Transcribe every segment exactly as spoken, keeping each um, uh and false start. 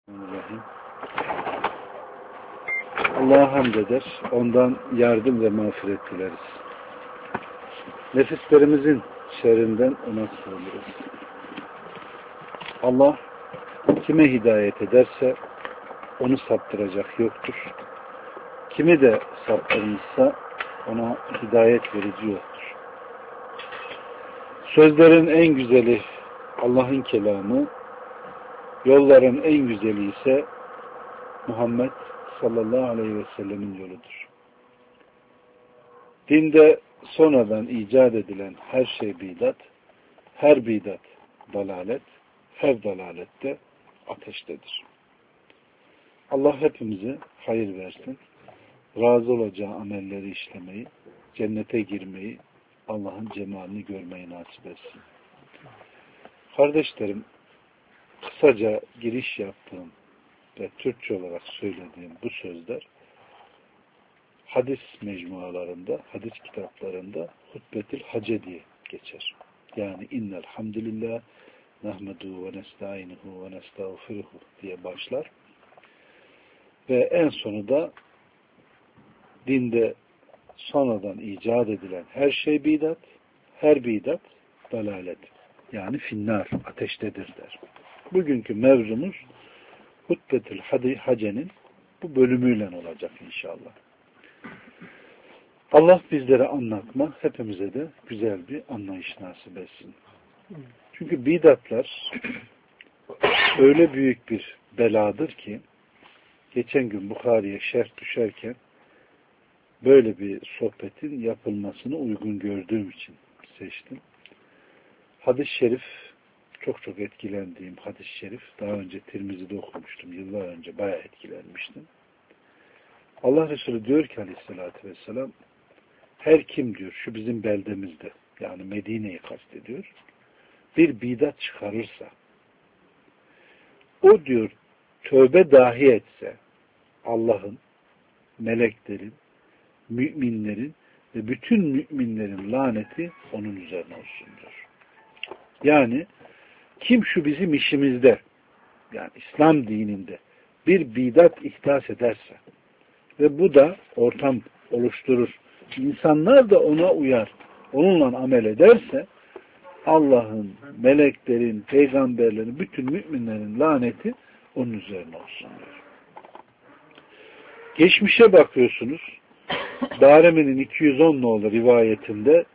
Bismillahirrahmanirrahim. Allah'a hamd eder, ondan yardım ve mağfiret dileriz. Nefislerimizin şerrinden ona sığınırız. Allah kime hidayet ederse onu saptıracak yoktur. Kimi de saptırmışsa ona hidayet verici yoktur. Sözlerin en güzeli Allah'ın kelamı, yolların en güzeli ise Muhammed sallallahu aleyhi ve sellemin yoludur. Dinde sonradan icat edilen her şey bidat, her bidat dalalet, her dalalette ateştedir. Allah hepimize hayır versin, razı olacağı amelleri işlemeyi, cennete girmeyi, Allah'ın cemalini görmeyi nasip etsin. Kardeşlerim, kısaca giriş yaptığım ve Türkçe olarak söylediğim bu sözler hadis mecmualarında, hadis kitaplarında hutbetül hace diye geçer. Yani innel hamdülillah nahmedu ve nestainuhu ve nestağfiruhu diye başlar. Ve en sonu da dinde sonradan icat edilen her şey bidat, her bidat dalalet. Yani finnar, ateştedir der. Bugünkü mevzumuz hutbetül hacenin bu bölümüyle olacak inşallah. Allah bizlere anlatma, hepimize de güzel bir anlayış nasip etsin. Çünkü bidatlar öyle büyük bir beladır ki geçen gün Bukhari'ye şerh düşerken böyle bir sohbetin yapılmasını uygun gördüğüm için seçtim. Hadis-i şerif, çok çok etkilendiğim hadis-i şerif, daha önce Tirmizi'de okumuştum, yıllar önce bayağı etkilenmiştim. Allah Resulü diyor ki aleyhissalatü vesselam, her kim diyor şu bizim beldemizde, yani Medine'yi kastediyor, bir bidat çıkarırsa, o diyor tövbe dahi etse Allah'ın, meleklerin, müminlerin ve bütün müminlerin laneti onun üzerine olsun diyor. Yani kim şu bizim işimizde, yani İslam dininde bir bidat ihdas ederse ve bu da ortam oluşturur, insanlar da ona uyar, onunla amel ederse Allah'ın, meleklerin, peygamberlerin, bütün müminlerin laneti onun üzerine olsun diyor. Geçmişe bakıyorsunuz, Darimi'nin iki yüz on nolu rivayetinde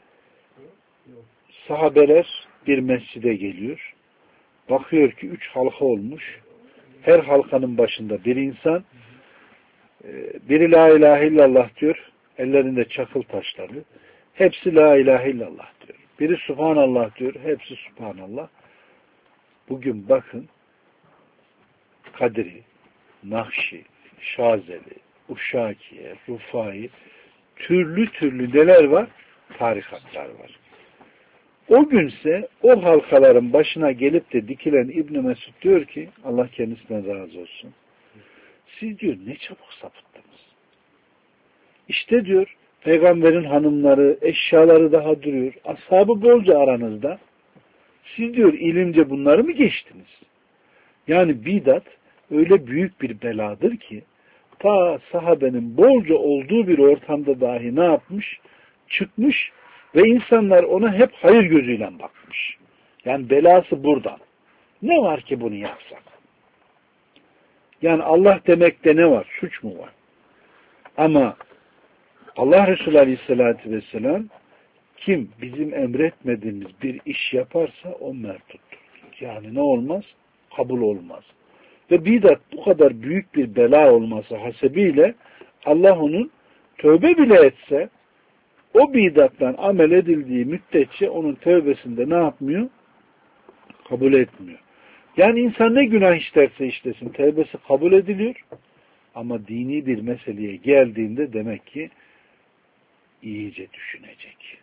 sahabeler bir mescide geliyor. Bakıyor ki üç halka olmuş. Her halkanın başında bir insan, biri la ilahe illallah diyor, ellerinde çakıl taşları. Hepsi la ilahe illallah diyor. Biri subhanallah diyor, hepsi subhanallah. Bugün bakın, Kadri, Nakşi, Şazeli, Uşakiye, Rufai, türlü türlü neler var? Tarikatlar var. O günse o halkaların başına gelip de dikilen İbn Mesud diyor ki, Allah kendisine razı olsun, siz diyor ne çabuk sapıttınız. İşte diyor peygamberin hanımları, eşyaları daha duruyor. Ashabı bolca aranızda. Siz diyor ilimce bunları mı geçtiniz? Yani bidat öyle büyük bir beladır ki ta sahabenin bolca olduğu bir ortamda dahi ne yapmış? Çıkmış ve insanlar ona hep hayır gözüyle bakmış. Yani belası buradan. Ne var ki bunu yapsak? Yani Allah demekte ne var? Suç mu var? Ama Allah Resulü Aleyhisselatü Vesselam kim bizim emretmediğimiz bir iş yaparsa o mertuttur. Yani ne olmaz? Kabul olmaz. Ve bidat bu kadar büyük bir bela olması hasebiyle Allah onun tövbe bile etse o bidattan amel edildiği müddetçe onun tövbesinde ne yapmıyor? Kabul etmiyor. Yani insan ne günah işlerse işlesin tövbesi kabul ediliyor. Ama dini bir meseleye geldiğinde demek ki iyice düşünecek.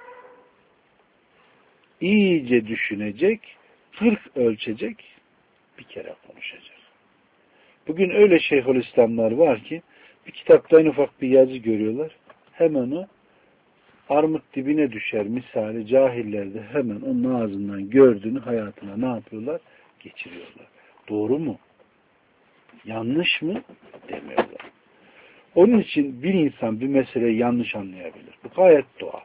İyice düşünecek, kırk ölçecek, bir kere konuşacak. Bugün öyle Şeyhülislamlar var ki bir kitapta en ufak bir yazı görüyorlar. Hemen o armut dibine düşer misali cahiller de hemen onun ağzından gördüğünü hayatına ne yapıyorlar? Geçiriyorlar. Doğru mu? Yanlış mı? Demiyorlar. Onun için bir insan bir meseleyi yanlış anlayabilir. Bu gayet doğal.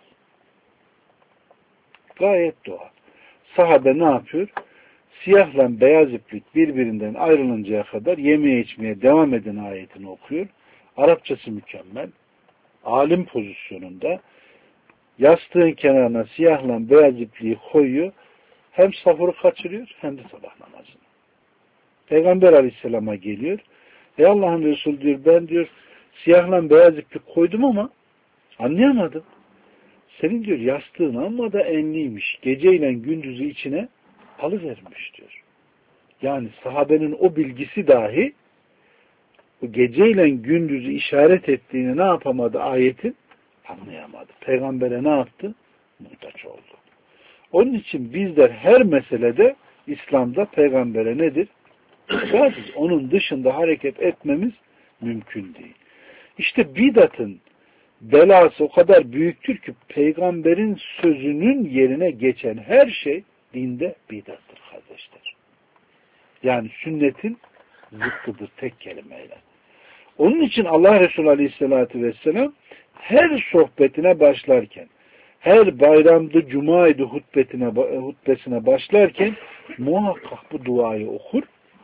Gayet doğal. Sahabe ne yapıyor? Siyahla beyaz iplik birbirinden ayrılıncaya kadar yemeye içmeye devam eden ayetini okuyor. Arapçası mükemmel. Alim pozisyonunda yastığın kenarına siyahla beyaz ipliği koyuyor. Hem sahuru kaçırıyor hem de sabah namazını. Peygamber Aleyhisselam'a geliyor. Ey Allah'ın Resulü diyor, ben diyor siyahla beyaz iplik koydum ama anlayamadım. Senin diyor yastığın amma da enliymiş. Geceyle gündüzü içine alıvermiş diyor. Yani sahabenin o bilgisi dahi bu geceyle gündüzü işaret ettiğini ne yapamadı ayetin? Anlayamadı. Peygamber'e ne yaptı? Muhtaç oldu. Onun için bizler her meselede İslam'da peygambere nedir? Muhtacız. Onun dışında hareket etmemiz mümkün değil. İşte bidatın belası o kadar büyüktür ki peygamberin sözünün yerine geçen her şey dinde bidattır kardeşler. Yani sünnetin zıttıdır tek kelimeyle. Onun için Allah Resulü Aleyhisselatü Vesselam her sohbetine başlarken, her bayramda, cumaydı hutbetine, hutbesine başlarken muhakkak bu duayı okur.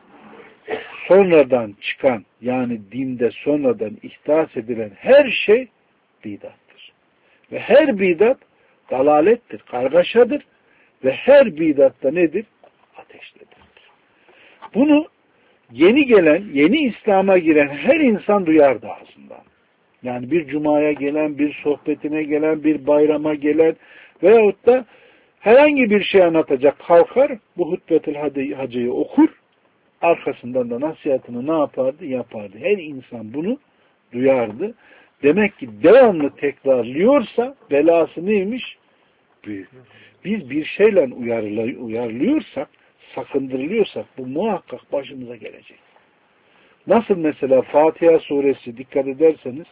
Sonradan çıkan, yani dinde sonradan ihdas edilen her şey bidattır. Ve her bidat dalalettir, kargaşadır ve her bidatta nedir? Ateştedir. Bunu yeni gelen, yeni İslam'a giren her insan duyardı ağzından. Yani bir cumaya gelen, bir sohbetine gelen, bir bayrama gelen veyahut da herhangi bir şey anlatacak kalkar, bu hutbetül hacıyı okur, arkasından da nasihatını ne yapardı? Yapardı. Her insan bunu duyardı. Demek ki devamlı tekrarlıyorsa belası neymiş? Büyük. Biz bir şeyle uyarılıyorsak, sakındırılıyorsak bu muhakkak başımıza gelecek. Nasıl mesela Fatiha suresi dikkat ederseniz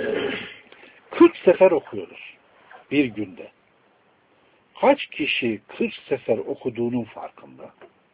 kırk sefer okuyoruz bir günde. Kaç kişi kırk sefer okuduğunun farkında?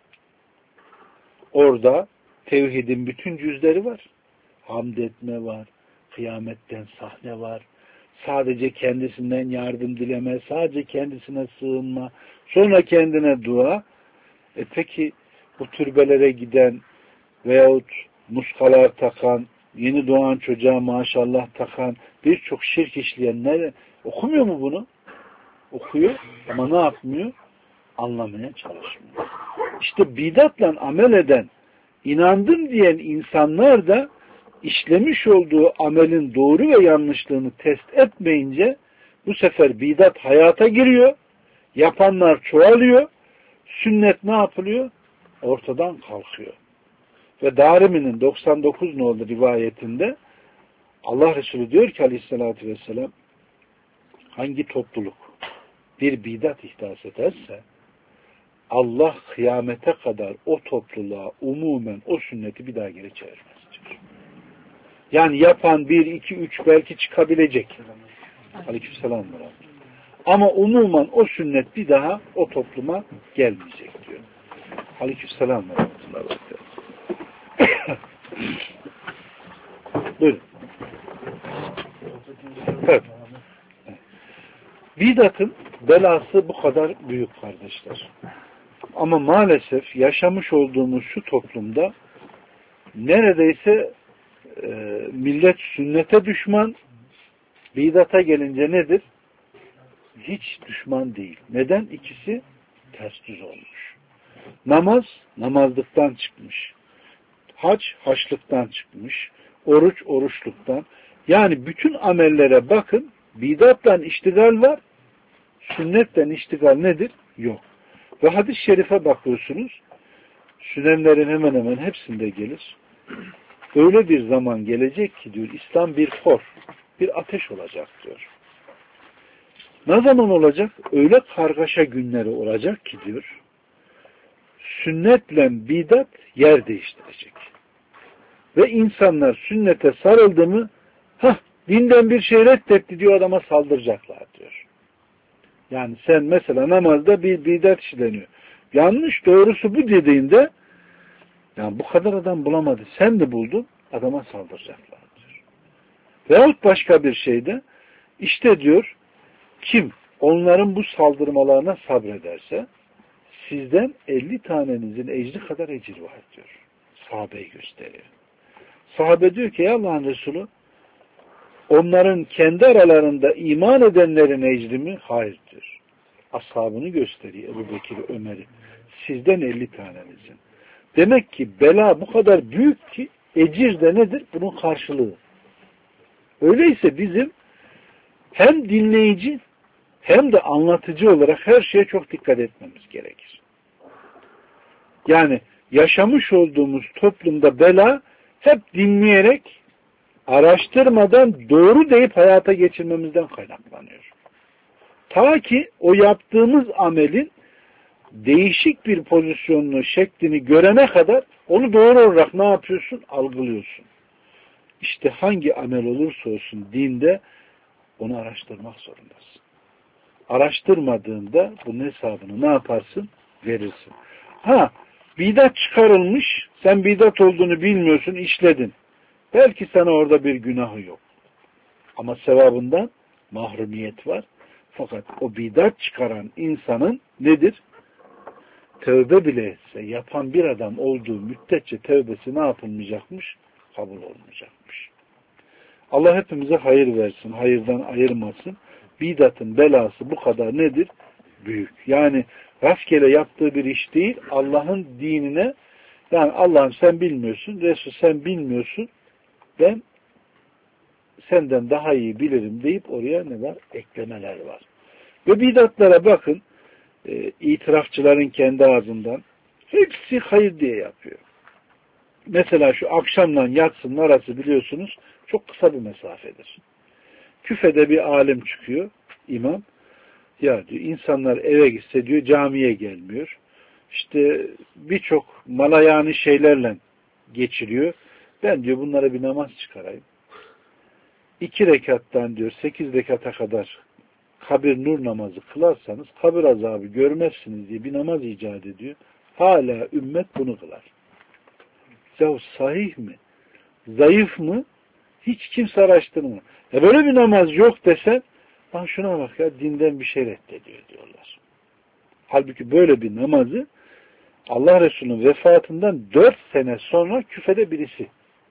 Orada tevhidin bütün cüzleri var. Hamd etme var, kıyametten sahne var, sadece kendisinden yardım dileme, sadece kendisine sığınma, sonra kendine dua. E peki bu türbelere giden veyahut muskalar takan, yeni doğan çocuğa maşallah takan, birçok şirk işleyenler okumuyor mu bunu? Okuyor ama ne yapmıyor? Anlamaya çalışmıyor. İşte bidatla amel eden, inandım diyen insanlar da işlemiş olduğu amelin doğru ve yanlışlığını test etmeyince bu sefer bidat hayata giriyor, yapanlar çoğalıyor, sünnet ne yapılıyor? Ortadan kalkıyor. Ve Darimi'nin doksan dokuz nolu rivayetinde Allah Resulü diyor ki aleyhissalatü vesselam, hangi topluluk bir bidat ihdas ederse Allah kıyamete kadar o topluluğa umumen o sünneti bir daha geri çevirmez diyor. Yani yapan bir, iki, üç belki çıkabilecek. Aleykümselam. Ama umumen o sünnet bir daha o topluma gelmeyecek diyor. Aleykümselam. Buyurun. Evet. Bidatın belası bu kadar büyük kardeşler. Ama maalesef yaşamış olduğumuz şu toplumda neredeyse e, millet sünnete düşman, bidata gelince nedir? Hiç düşman değil. Neden? İkisi ters düz olmuş. Namaz, namazlıktan çıkmış. Hac, haçlıktan çıkmış. Oruç, oruçluktan. Yani bütün amellere bakın, bidatla iştigal var, sünnetle iştigal nedir? Yok. Ve hadis-i şerife bakıyorsunuz, sünenlerin hemen hemen hepsinde gelir. Öyle bir zaman gelecek ki diyor, İslam bir kor, bir ateş olacak diyor. Ne zaman olacak? Öyle kargaşa günleri olacak ki diyor, sünnetle bidat yer değiştirecek. Ve insanlar sünnete sarıldı mı, hah, dinden bir şey reddetti diyor, adama saldıracaklar diyor. Yani sen mesela namazda bir bidat işleniyor. Yanlış, doğrusu bu dediğinde Yani bu kadar adam bulamadı. Sen de buldun, adama saldıracaklar diyor. Veyahut başka bir şeyde işte diyor kim onların bu saldırmalarına sabrederse sizden elli tanenizin ecri kadar ecir var diyor. Sahabeyi gösteriyor. Sahabe diyor ki Allah'ın Resulü onların kendi aralarında iman edenlerin ecri mi? Hayır diyor. Ashabını gösteriyor Ebu Bekir, Ömer'i. Sizden elli tanenizin. Demek ki bela bu kadar büyük ki ecir de nedir? Bunun karşılığı. Öyleyse bizim hem dinleyici hem de anlatıcı olarak her şeye çok dikkat etmemiz gerekir. Yani yaşamış olduğumuz toplumda bela hep dinleyerek, araştırmadan doğru deyip hayata geçirmemizden kaynaklanıyor. Ta ki o yaptığımız amelin değişik bir pozisyonunu, şeklini görene kadar onu doğru olarak ne yapıyorsun? Algılıyorsun. İşte hangi amel olursa olsun dinde onu araştırmak zorundasın. Araştırmadığında bunun hesabını ne yaparsın? Verirsin. Ha, bidat çıkarılmış, sen bidat olduğunu bilmiyorsun, işledin. Belki sana orada bir günahı yok. Ama sevabından mahrumiyet var. Fakat o bidat çıkaran insanın nedir? Tövbe bile etse, yapan bir adam olduğu müddetçe tövbesi ne yapılmayacakmış? Kabul olmayacakmış. Allah hepimize hayır versin, hayırdan ayırmasın. Bidatın belası bu kadar nedir? Büyük. Yani rastgele yaptığı bir iş değil, Allah'ın dinine, yani Allah'ım sen bilmiyorsun, Resul sen bilmiyorsun, ben senden daha iyi bilirim deyip oraya ne var? Eklemeler var. Ve bidatlara bakın, e, itirafçıların kendi ağzından hepsi hayır diye yapıyor. Mesela şu akşamla yatsının arası biliyorsunuz çok kısa bir mesafedir. Küfede bir alim çıkıyor, imam. Ya diyor insanlar eve gitse diyor camiye gelmiyor. İşte birçok malayani şeylerle geçiriyor. Ben diyor bunlara bir namaz çıkarayım. İki rekattan diyor sekiz rekata kadar kabir nur namazı kılarsanız kabir azabı görmezsiniz diye bir namaz icat ediyor. Hala ümmet bunu kılar. Ya sahih mi? Zayıf mı? Hiç kimse araştırmıyor. Ya böyle bir namaz yok desen, lan şuna bak ya dinden bir şey reddediyor diyorlar. Halbuki böyle bir namazı Allah Resulü'nün vefatından dört sene sonra küfede birisi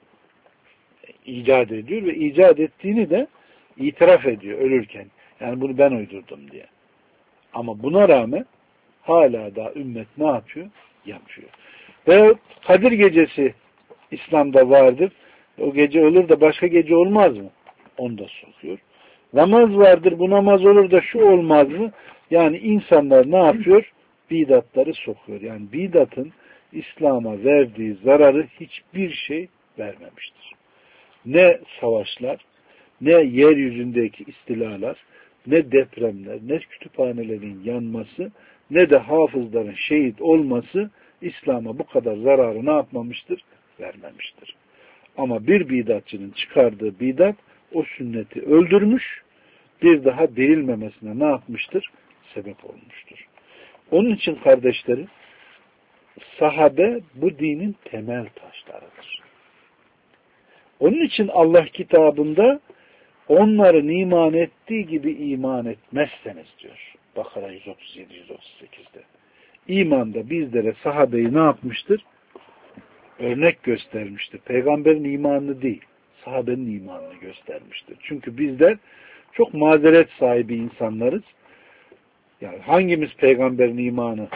icat ediyor ve icat ettiğini de itiraf ediyor ölürken. Yani bunu ben uydurdum diye. Ama buna rağmen hala da ümmet ne yapıyor? Yapıyor. Ve Kadir gecesi İslam'da vardır. O gece olur da başka gece olmaz mı? Onu da sokuyor. Namaz vardır, bu namaz olur da şu olmaz mı? Yani insanlar ne yapıyor? Bidatları sokuyor. Yani bidatın İslam'a verdiği zararı hiçbir şey vermemiştir. Ne savaşlar, ne yeryüzündeki istilalar, ne depremler, ne kütüphanelerin yanması, ne de hafızların şehit olması İslam'a bu kadar zararı ne yapmamıştır? Vermemiştir. Ama bir bidatçının çıkardığı bidat o sünneti öldürmüş, bir daha değilmemesine ne yapmıştır? Sebep olmuştur. Onun için kardeşlerim, sahabe bu dinin temel taşlarıdır. Onun için Allah kitabında onların iman ettiği gibi iman etmezseniz diyor. Bakara yüz otuz yedi yüz otuz sekizde. İmanda bizlere sahabeyi ne yapmıştır? Örnek göstermiştir. Peygamberin imanını değil, sahabenin imanını göstermiştir. Çünkü bizler çok mazeret sahibi insanlarız. Yani hangimiz peygamberin imanı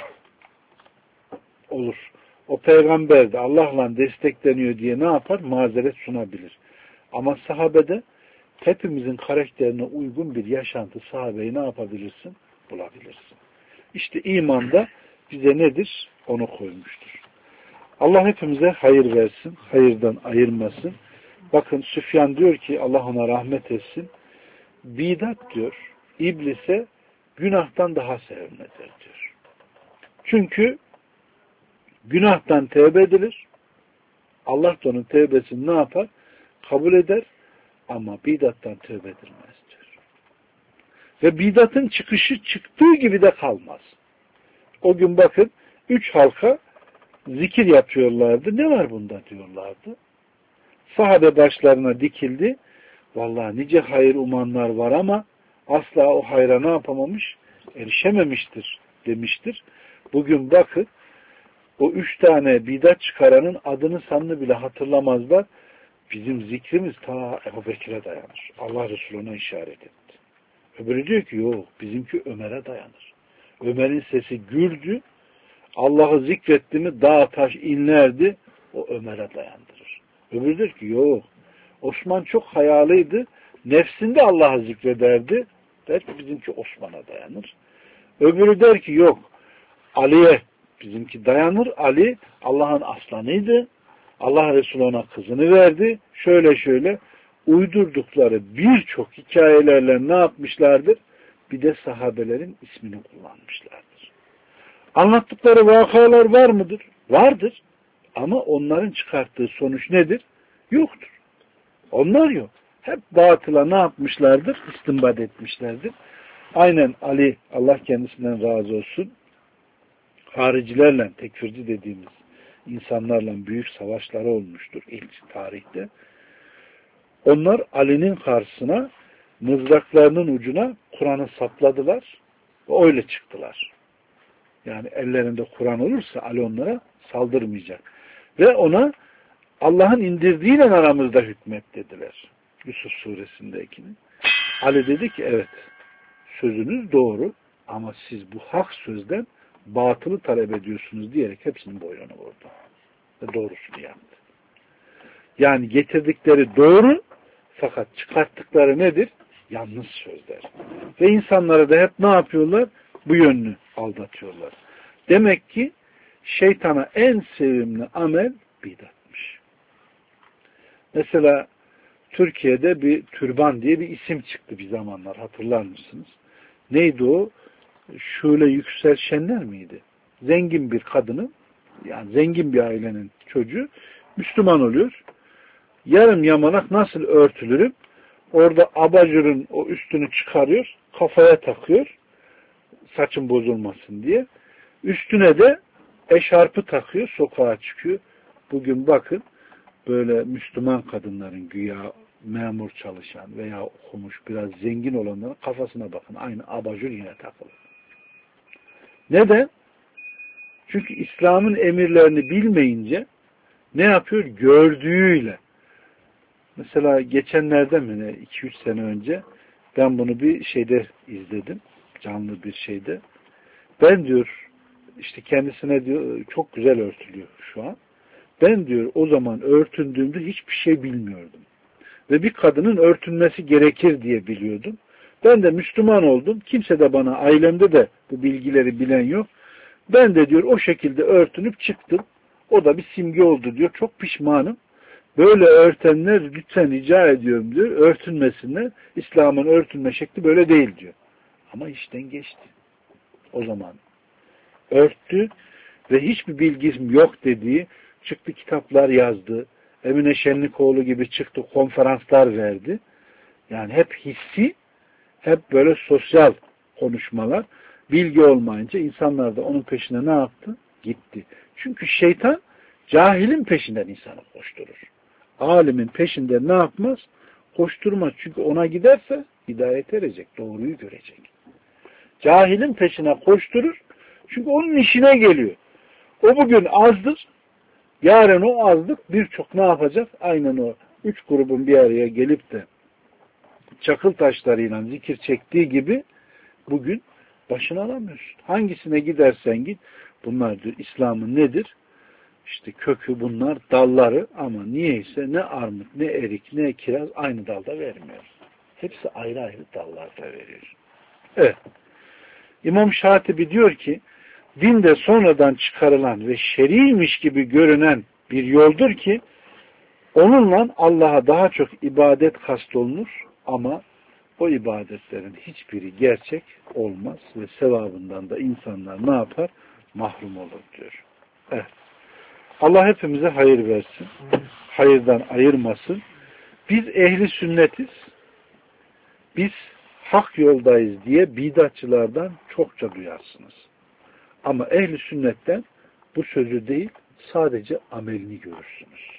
olur? O peygamber de Allah'la destekleniyor diye ne yapar? Mazeret sunabilir. Ama sahabede hepimizin karakterine uygun bir yaşantı sahabeyi ne yapabilirsin? Bulabilirsin. İşte imanda bize nedir? Onu koymuştur. Allah hepimize hayır versin, hayırdan ayırmasın. Bakın Süfyan diyor ki Allah ona rahmet etsin. Bidat diyor, iblise günahtan daha sevimlidir diyor. Çünkü günahtan tevbe edilir. Allah da onun tevbesini ne yapar? Kabul eder. Ama bidattan tövbe edilmez diyor. Ve bidatın çıkışı çıktığı gibi de kalmaz. O gün bakın üç halka zikir yapıyorlardı. Ne var bunda diyorlardı. Sahabe başlarına dikildi. Vallahi nice hayır umanlar var ama asla o hayra ne yapamamış? Erişememiştir demiştir. Bugün bakın o üç tane bidat çıkaranın adını sanını bile hatırlamazlar. Bizim zikrimiz ta Ebu Bekir'e dayanır. Allah Resulü ona işaret etti. Öbürü diyor ki yok bizimki Ömer'e dayanır. Ömer'in sesi gürdü. Allah'ı zikretti mi dağ taş inlerdi. O Ömer'e dayandırır. Öbürü diyor ki yok. Osman çok hayalıydı. Nefsinde Allah'ı zikrederdi. Der ki bizimki Osman'a dayanır. Öbürü der ki yok. Ali'ye bizimki dayanır. Ali Allah'ın aslanıydı. Allah Resulü ona kızını verdi. Şöyle şöyle uydurdukları birçok hikayelerle ne yapmışlardır? Bir de sahabelerin ismini kullanmışlardır. Anlattıkları vakalar var mıdır? Vardır. Ama onların çıkarttığı sonuç nedir? Yoktur. Onlar yok. Hep batıla ne yapmışlardır? İstinbat etmişlerdir. Aynen Ali, Allah kendisinden razı olsun, haricilerle, tekfirci dediğimiz insanlarla büyük savaşları olmuştur ilk tarihte. Onlar Ali'nin karşısına mızraklarının ucuna Kur'an'ı sapladılar ve öyle çıktılar. Yani ellerinde Kur'an olursa Ali onlara saldırmayacak. Ve ona Allah'ın indirdiğiyle aramızda hükmet dediler. Yusuf suresindekini. Ali dedi ki evet sözünüz doğru ama siz bu hak sözden batılı talep ediyorsunuz diyerek hepsinin boynunu vurdu. Ve doğrusunu yaptı. Yani getirdikleri doğru fakat çıkarttıkları nedir? Yanlış sözler. Ve insanlara da hep ne yapıyorlar? Bu yönünü aldatıyorlar. Demek ki şeytana en sevimli amel bidatmış. Mesela Türkiye'de bir türban diye bir isim çıktı bir zamanlar. Hatırlar mısınız? Neydi o? Şule Yüksel Şenler miydi? Zengin bir kadının, yani zengin bir ailenin çocuğu Müslüman oluyor. Yarım yamalak nasıl örtülürüm? Orada abajurun o üstünü çıkarıyor, kafaya takıyor, saçın bozulmasın diye. Üstüne de eşarpı takıyor, sokağa çıkıyor. Bugün bakın, böyle Müslüman kadınların güya memur çalışan veya okumuş biraz zengin olanların kafasına bakın. Aynı abajur yine takılı. Neden? Çünkü İslam'ın emirlerini bilmeyince ne yapıyor? Gördüğüyle. Mesela geçenlerde mi ne? iki üç sene önce ben bunu bir şeyde izledim. Canlı bir şeyde. Ben diyor işte kendisine diyor çok güzel örtülüyor şu an. Ben diyor o zaman örtündüğümde hiçbir şey bilmiyordum. Ve bir kadının örtünmesi gerekir diye biliyordum. Ben de Müslüman oldum. Kimse de bana, ailemde de bu bilgileri bilen yok. Ben de diyor o şekilde örtünüp çıktım. O da bir simge oldu diyor. Çok pişmanım. Böyle örtenler lütfen rica ediyorum diyor. Örtünmesinler. İslam'ın örtünme şekli böyle değil diyor. Ama işten geçti. O zaman örttü ve hiçbir bilgim yok dediği çıktı kitaplar yazdı. Emine Şenlikoğlu gibi çıktı konferanslar verdi. Yani hep hissi, hep böyle sosyal konuşmalar. Bilgi olmayınca insanlar da onun peşine ne yaptı? Gitti. Çünkü şeytan cahilin peşinden insanı koşturur. Alimin peşinde ne yapmaz? Koşturmaz. Çünkü ona giderse hidayet erecek, doğruyu görecek. Cahilin peşine koşturur. Çünkü onun işine geliyor. O bugün azdır. Yarın o azlık birçok ne yapacak? Aynen o üç grubun bir araya gelip de çakıl taşlarıyla zikir çektiği gibi bugün başını alamıyorsun. Hangisine gidersen git. Bunlar diyor İslam'ın nedir? İşte kökü bunlar, dalları ama niyeyse ne armut, ne erik, ne kiraz aynı dalda vermiyor. Hepsi ayrı ayrı dallarda veriyor. Evet. İmam Şatibi diyor ki dinde sonradan çıkarılan ve şeriymiş gibi görünen bir yoldur ki onunla Allah'a daha çok ibadet kastolunur ama o ibadetlerin hiçbiri gerçek olmaz ve sevabından da insanlar ne yapar? Mahrum olur diyor. Evet. Allah hepimize hayır versin. Hayırdan ayırmasın. Biz ehli sünnetiz. Biz hak yoldayız diye bidatçılardan çokça duyarsınız. Ama ehli sünnetten bu sözü değil, sadece amelini görürsünüz.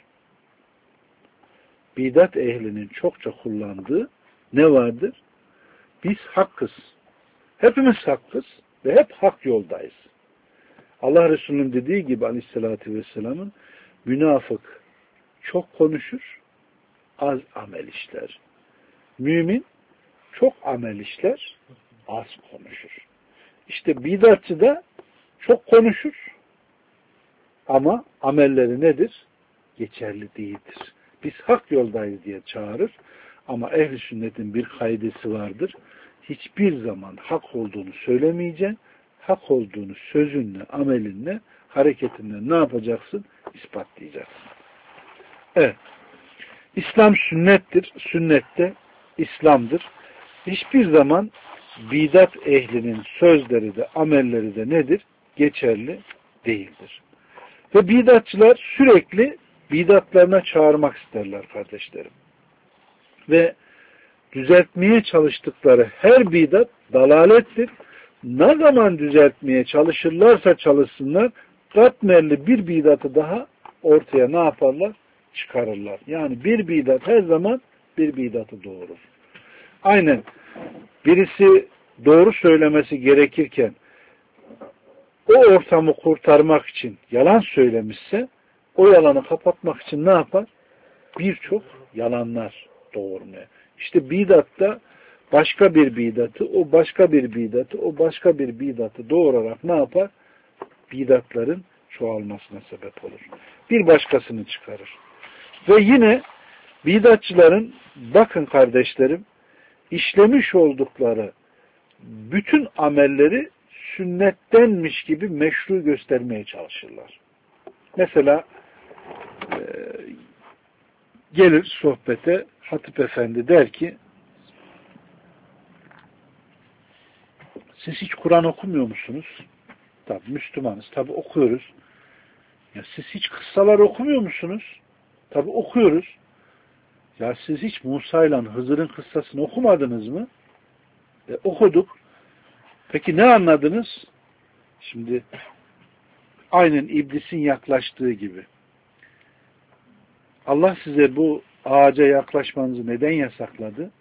Bidat ehlinin çokça kullandığı ne vardır? Biz hakkız. Hepimiz hakkız ve hep hak yoldayız. Allah Resulü'nün dediği gibi aleyhissalatü vesselamın münafık çok konuşur, az amel işler. Mümin çok amel işler, az konuşur. İşte bidatçı da çok konuşur ama amelleri nedir? Geçerli değildir. Biz hak yoldayız diye çağırır ama ehl-i sünnetin bir kaidesi vardır. Hiçbir zaman hak olduğunu söylemeyeceksin. Hak olduğunu sözünle, amelinle, hareketinle ne yapacaksın? İspatlayacaksın. Evet. İslam sünnettir. Sünnette İslam'dır. Hiçbir zaman bidat ehlinin sözleri de, amelleri de nedir? Geçerli değildir. Ve bidatçılar sürekli bidatlarına çağırmak isterler kardeşlerim. Ve düzeltmeye çalıştıkları her bidat dalalettir. Ne zaman düzeltmeye çalışırlarsa çalışsınlar, katmerli bir bidatı daha ortaya ne yaparlar? Çıkarırlar. Yani bir bidat her zaman bir bidatı doğurur. Aynen birisi doğru söylemesi gerekirken o ortamı kurtarmak için yalan söylemişse o yalanı kapatmak için ne yapar? Birçok yalanlar doğurmaya. İşte bidatta başka bir bidatı, o başka bir bidatı, o başka bir bidatı doğurarak ne yapar? Bidatların çoğalmasına sebep olur. Bir başkasını çıkarır. Ve yine bidatçıların, bakın kardeşlerim, işlemiş oldukları bütün amelleri sünnettenmiş gibi meşru göstermeye çalışırlar. Mesela e, gelir sohbete Hatip Efendi der ki, siz hiç Kur'an okumuyor musunuz? Tabi Müslümanız, tabi okuyoruz. Ya siz hiç kıssalar okumuyor musunuz? Tabi okuyoruz. Ya siz hiç Musa ile Hızır'ın kıssasını okumadınız mı? E, okuduk. Peki ne anladınız? Şimdi aynen iblisin yaklaştığı gibi. Allah size bu ağaca yaklaşmanızı neden yasakladı?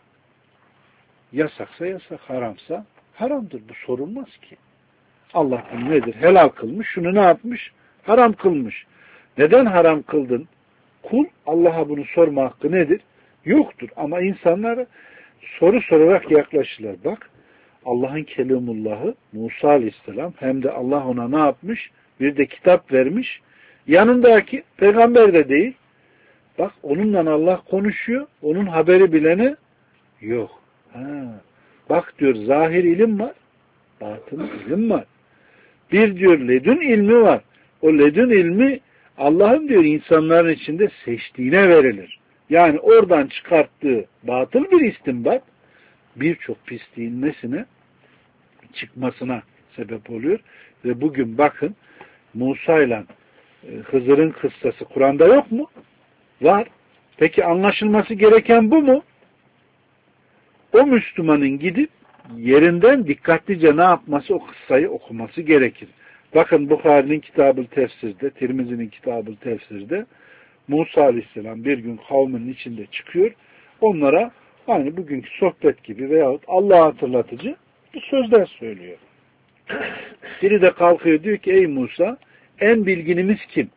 Yasaksa yasak, haramsa haramdır. Bu sorulmaz ki. Allah bunu nedir? Helal kılmış. Şunu ne yapmış? Haram kılmış. Neden haram kıldın? Kul Allah'a bunu sorma hakkı nedir? Yoktur. Ama insanlara soru sorarak yaklaşırlar. Bak Allah'ın Kelimullah'ı Musa Aleyhisselam hem de Allah ona ne yapmış? Bir de kitap vermiş. Yanındaki peygamber de değil. Bak onunla Allah konuşuyor. Onun haberi bileni yok. Ha. Bak diyor zahir ilim var. Batın ilim var. Bir diyor ledün ilmi var. O ledün ilmi Allah'ın diyor insanların içinde seçtiğine verilir. Yani oradan çıkarttığı batıl bir istinbat birçok pisliğin nesine çıkmasına sebep oluyor. Ve bugün bakın Musa ile Hızır'ın kıssası Kur'an'da yok mu? Var. Peki anlaşılması gereken bu mu? O Müslümanın gidip yerinden dikkatlice ne yapması, o kıssayı okuması gerekir. Bakın Bukhari'nin Kitab-ı Tefsir'de, Tirmizi'nin Kitab-ı Tefsir'de Musa Aleyhisselam bir gün kavminin içinde çıkıyor. Onlara aynı bugünkü sohbet gibi veyahut Allah'ı hatırlatıcı bu sözler söylüyor. Biri de kalkıyor diyor ki ey Musa en bilginimiz kim?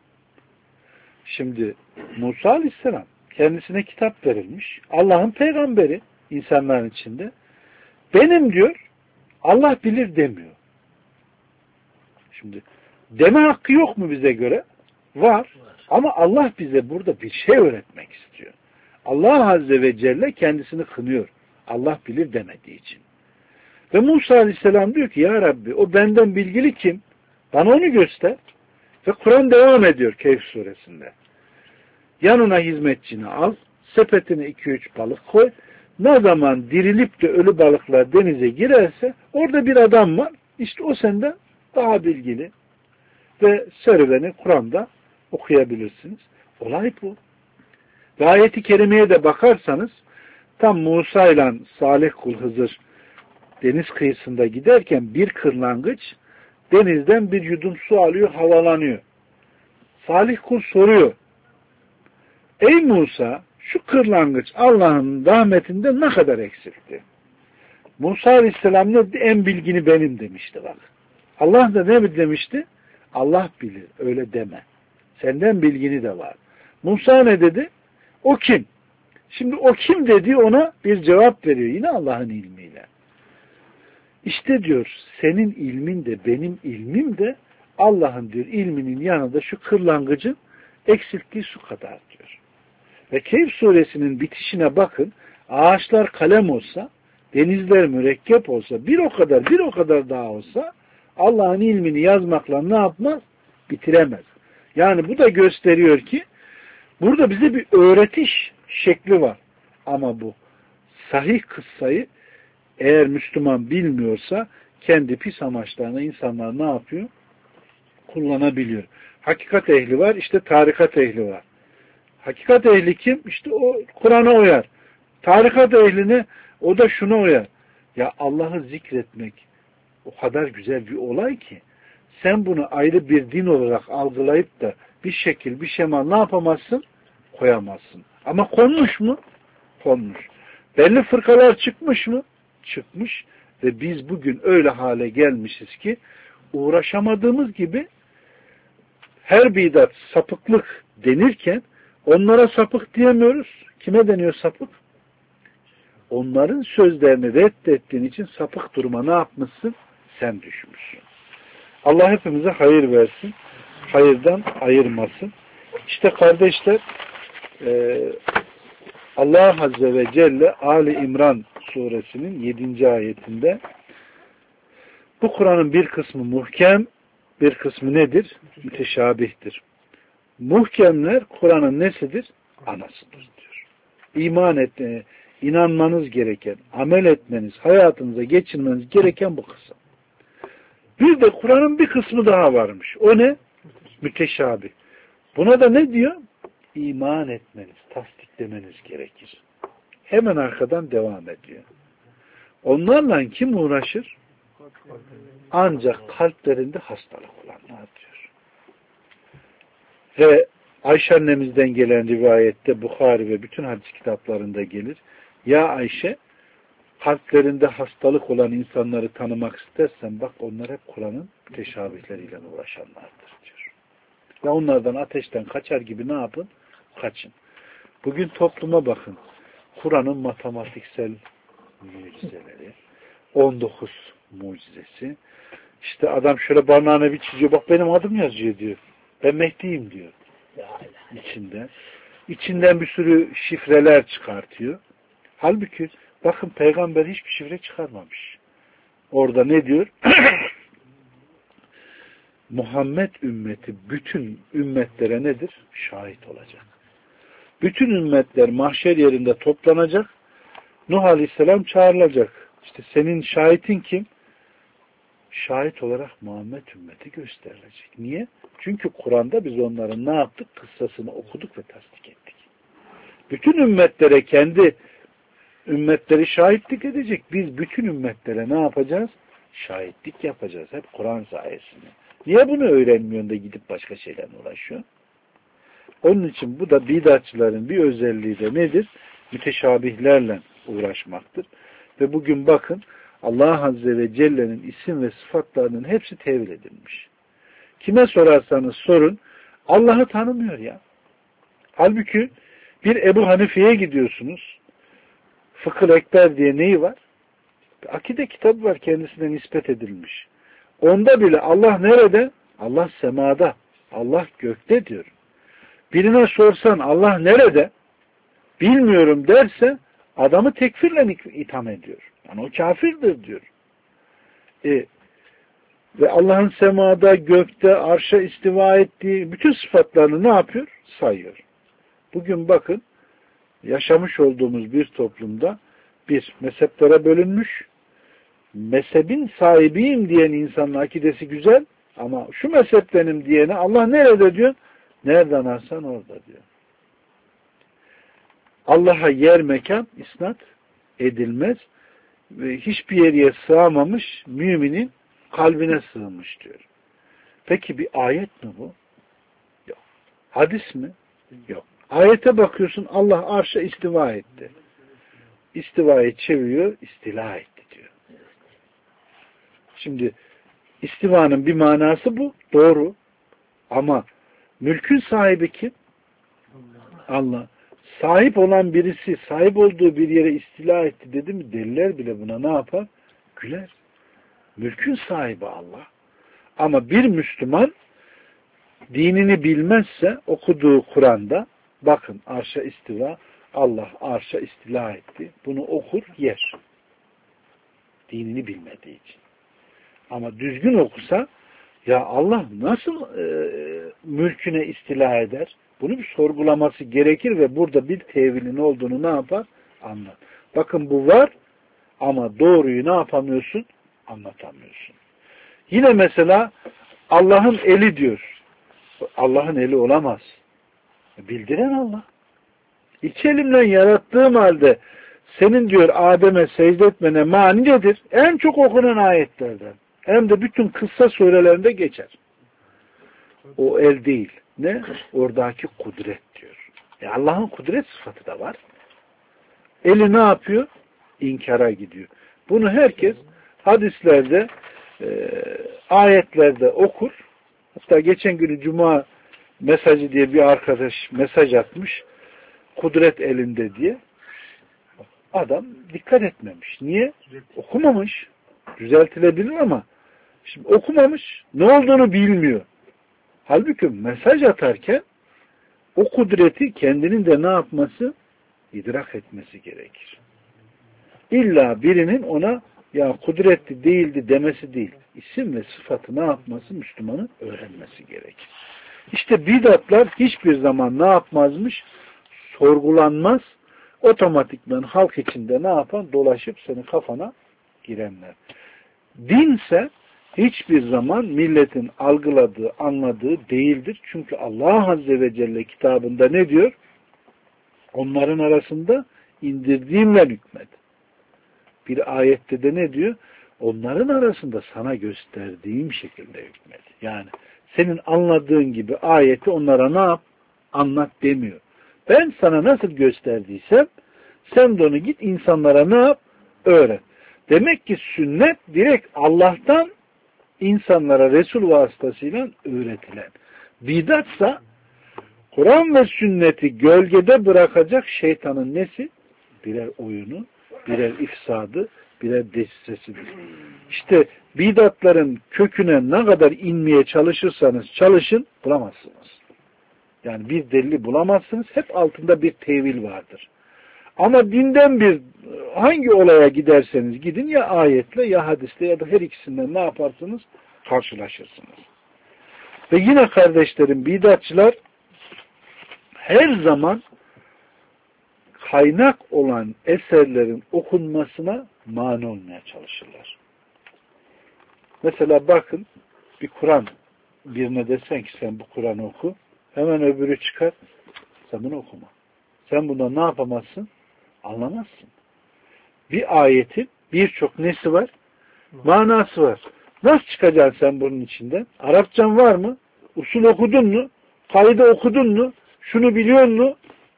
Şimdi Musa Aleyhisselam kendisine kitap verilmiş. Allah'ın peygamberi insanların içinde. Benim diyor Allah bilir demiyor. Şimdi deme hakkı yok mu bize göre? Var. Var. Ama Allah bize burada bir şey öğretmek istiyor. Allah Azze ve Celle kendisini kınıyor. Allah bilir demediği için. Ve Musa Aleyhisselam diyor ki ya Rabbi o benden bilgili kim? Bana onu göster. Ve Kur'an devam ediyor Kehf suresinde. Yanına hizmetçini al, sepetine iki üç balık koy. Ne zaman dirilip de ölü balıklar denize girerse orada bir adam var. İşte o senden daha bilgili. Ve serüveni Kur'an'da okuyabilirsiniz. Olay bu. Ve ayeti kerimeye de bakarsanız tam Musa ile Salih kul Hızır deniz kıyısında giderken bir kırlangıç denizden bir yudum su alıyor, havalanıyor. Salih kul soruyor. Ey Musa, şu kırlangıç Allah'ın rahmetinde ne kadar eksiltti? Musa Aleyhisselam ne dedi? En bilgini benim demişti bak. Allah da ne demişti? Allah bilir. Öyle deme. Senden bilgini de var. Musa ne dedi? O kim? Şimdi o kim dedi ona bir cevap veriyor. Yine Allah'ın ilmiyle. İşte diyor senin ilmin de benim ilmim de Allah'ın diyor ilminin yanında şu kırlangıcın eksilttiği su kadar diyor. Ve Kehf suresinin bitişine bakın. Ağaçlar kalem olsa, denizler mürekkep olsa, bir o kadar bir o kadar daha olsa Allah'ın ilmini yazmakla ne yapmaz? Bitiremez. Yani bu da gösteriyor ki burada bize bir öğretiş şekli var. Ama bu sahih kıssayı eğer Müslüman bilmiyorsa kendi pis amaçlarına insanlar ne yapıyor? Kullanabiliyor. Hakikat ehli var, işte tarikat ehli var. Hakikat ehli kim? İşte o Kur'an'a uyar. Tarikat ehline o da şuna uyar. Ya Allah'ı zikretmek o kadar güzel bir olay ki sen bunu ayrı bir din olarak algılayıp da bir şekil, bir şema ne yapamazsın? Koyamazsın. Ama konmuş mu? Konmuş. Belli fırkalar çıkmış mı? Çıkmış. Ve biz bugün öyle hale gelmişiz ki uğraşamadığımız gibi her bidat sapıklık denirken onlara sapık diyemiyoruz. Kime deniyor sapık? Onların sözlerini reddettiğin için sapık duruma ne yapmışsın? Sen düşmüşsün. Allah hepimize hayır versin. Hayırdan ayırmasın. İşte kardeşler e, Allah Azze ve Celle Ali İmran suresinin yedinci ayetinde bu Kur'an'ın bir kısmı muhkem, bir kısmı nedir? Müteşabihtir. Muhkemler Kur'an'ın nesidir? Anasıdır diyor. İman etmeye, inanmanız gereken, amel etmeniz, hayatınıza geçirmeniz gereken bu kısım. Bir de Kur'an'ın bir kısmı daha varmış. O ne? Müteşabih. Buna da ne diyor? İman etmeniz, tasdiklemeniz gerekir. Hemen arkadan devam ediyor. Onlarla kim uğraşır? Ancak kalplerinde hastalık olanlar diyor. Ve Ayşe annemizden gelen rivayette Bukhari ve bütün hadis kitaplarında gelir. Ya Ayşe, kalplerinde hastalık olan insanları tanımak istersen bak onlar hep Kur'an'ın müteşabihleriyle uğraşanlardır diyor. Ve onlardan ateşten kaçar gibi ne yapın? Kaçın. Bugün topluma bakın. Kur'an'ın matematiksel mucizeleri, on dokuz mucizesi. İşte adam şöyle barnağına bir çiziyor. Bak benim adım yazıyor diyor. Ben Mehdi'yim diyor. İçinde. İçinden bir sürü şifreler çıkartıyor. Halbuki bakın peygamber hiçbir şifre çıkarmamış. Orada ne diyor? Muhammed ümmeti bütün ümmetlere nedir? Şahit olacak. Bütün ümmetler mahşer yerinde toplanacak. Nuh Aleyhisselam çağrılacak. İşte senin şahitin kim? Şahit olarak Muhammed ümmeti gösterilecek. Niye? Çünkü Kur'an'da biz onların ne yaptık? Kıssasını okuduk ve tasdik ettik. Bütün ümmetlere kendi ümmetleri şahitlik edecek. Biz bütün ümmetlere ne yapacağız? Şahitlik yapacağız. Hep Kur'an sayesinde. Niye bunu öğrenmiyorsun da gidip başka şeylerle uğraşıyor? Onun için bu da bidatçıların bir özelliği de nedir? Müteşabihlerle uğraşmaktır. Ve bugün bakın Allah Azze ve Celle'nin isim ve sıfatlarının hepsi tevil edilmiş. Kime sorarsanız sorun Allah'ı tanımıyor ya. Halbuki bir Ebu Hanife'ye gidiyorsunuz. Fıkıh Ekber diye neyi var? Akide kitabı var kendisine nispet edilmiş. Onda bile Allah nerede? Allah semada. Allah gökte diyor. Birine sorsan Allah nerede? Bilmiyorum derse adamı tekfirle itham ediyor. Yani o kafirdir diyor. E, ve Allah'ın semada, gökte, arşa istiva ettiği bütün sıfatlarını ne yapıyor? Sayıyor. Bugün bakın yaşamış olduğumuz bir toplumda bir mezheplere bölünmüş, mezhebin sahibiyim diyen insanın akidesi güzel ama şu mezhep benim diyene Allah nerede diyor? Nereden arsan orada diyor. Allah'a yer mekan isnat edilmez ve hiçbir yere sığamamış müminin kalbine sığmış diyor. Peki bir ayet mi bu? Yok. Hadis mi? Yok. Ayete bakıyorsun Allah arşa istiva etti. İstivayı çeviriyor, istila etti diyor. Şimdi istivanın bir manası bu. Doğru. Ama mülkün sahibi kim? Allah. Sahip olan birisi sahip olduğu bir yere istila etti dedi mi deliler bile buna ne yapar? Güler. Mülkün sahibi Allah. Ama bir Müslüman dinini bilmezse okuduğu Kur'an'da bakın arşa istiva, Allah arşa istila etti. Bunu okur yer. Dinini bilmediği için. Ama düzgün okusa ya Allah nasıl e, mülküne istila eder? Bunu bir sorgulaması gerekir ve burada bir tevilin olduğunu ne yapar? Anlar. Bakın bu var ama doğruyu ne yapamıyorsun? Anlatamıyorsun. Yine mesela Allah'ın eli diyor. Allah'ın eli olamaz. Bildiren Allah. İki elimle yarattığım halde senin diyor Adem'e secde etmene mani nedir? En çok okunan ayetlerden. Hem de bütün kıssa surelerinde geçer. O el değil. Ne? Oradaki kudret diyor. E Allah'ın kudret sıfatı da var. Eli ne yapıyor? İnkara gidiyor. Bunu herkes hadislerde e, ayetlerde okur. Hatta geçen günü Cuma mesajı diye bir arkadaş mesaj atmış. Kudret elinde diye. Adam dikkat etmemiş. Niye? Okumamış. Düzeltilebilir ama şimdi okumamış. Ne olduğunu bilmiyor. Halbuki mesaj atarken o kudreti kendinin de ne yapması? İdrak etmesi gerekir. İlla birinin ona ya kudretli değildi demesi değil. İsim ve sıfatı ne yapması? Müslümanın öğrenmesi gerekir. İşte bidatlar hiçbir zaman ne yapmazmış? Sorgulanmaz. Otomatikman halk içinde ne yapan? Dolaşıp senin kafana girenler. Dinse hiçbir zaman milletin algıladığı, anladığı değildir. Çünkü Allah Azze ve Celle kitabında ne diyor? Onların arasında indirdiğimle hükmet. Bir ayette de ne diyor? Onların arasında sana gösterdiğim şekilde hükmet. Yani senin anladığın gibi ayeti onlara ne yap? Anlat demiyor. Ben sana nasıl gösterdiysem sen de onu git insanlara ne yap? Öğret. Demek ki sünnet direkt Allah'tan insanlara Resul vasıtasıyla öğretilen. Bidatsa Kur'an ve sünneti gölgede bırakacak şeytanın nesi? Birer oyunu, birer ifsadı, birer desisesidir. İşte bidatların köküne ne kadar inmeye çalışırsanız çalışın bulamazsınız. Yani bir delili bulamazsınız. Hep altında bir tevil vardır. Ama dinden bir hangi olaya giderseniz gidin ya ayetle ya hadisle ya da her ikisinden ne yaparsınız? Karşılaşırsınız. Ve yine kardeşlerim bidatçılar her zaman kaynak olan eserlerin okunmasına mani olmaya çalışırlar. Mesela bakın bir Kur'an birine desen ki sen bu Kur'an'ı oku hemen öbürü çıkar sen bunu okuma. Sen bundan ne yapamazsın? Anlamazsın. Bir ayetin birçok nesi var? Manası var. Nasıl çıkacaksın sen bunun içinden? Arapçan var mı? Usul okudun mu? Kaydı okudun mu? Şunu biliyor musun?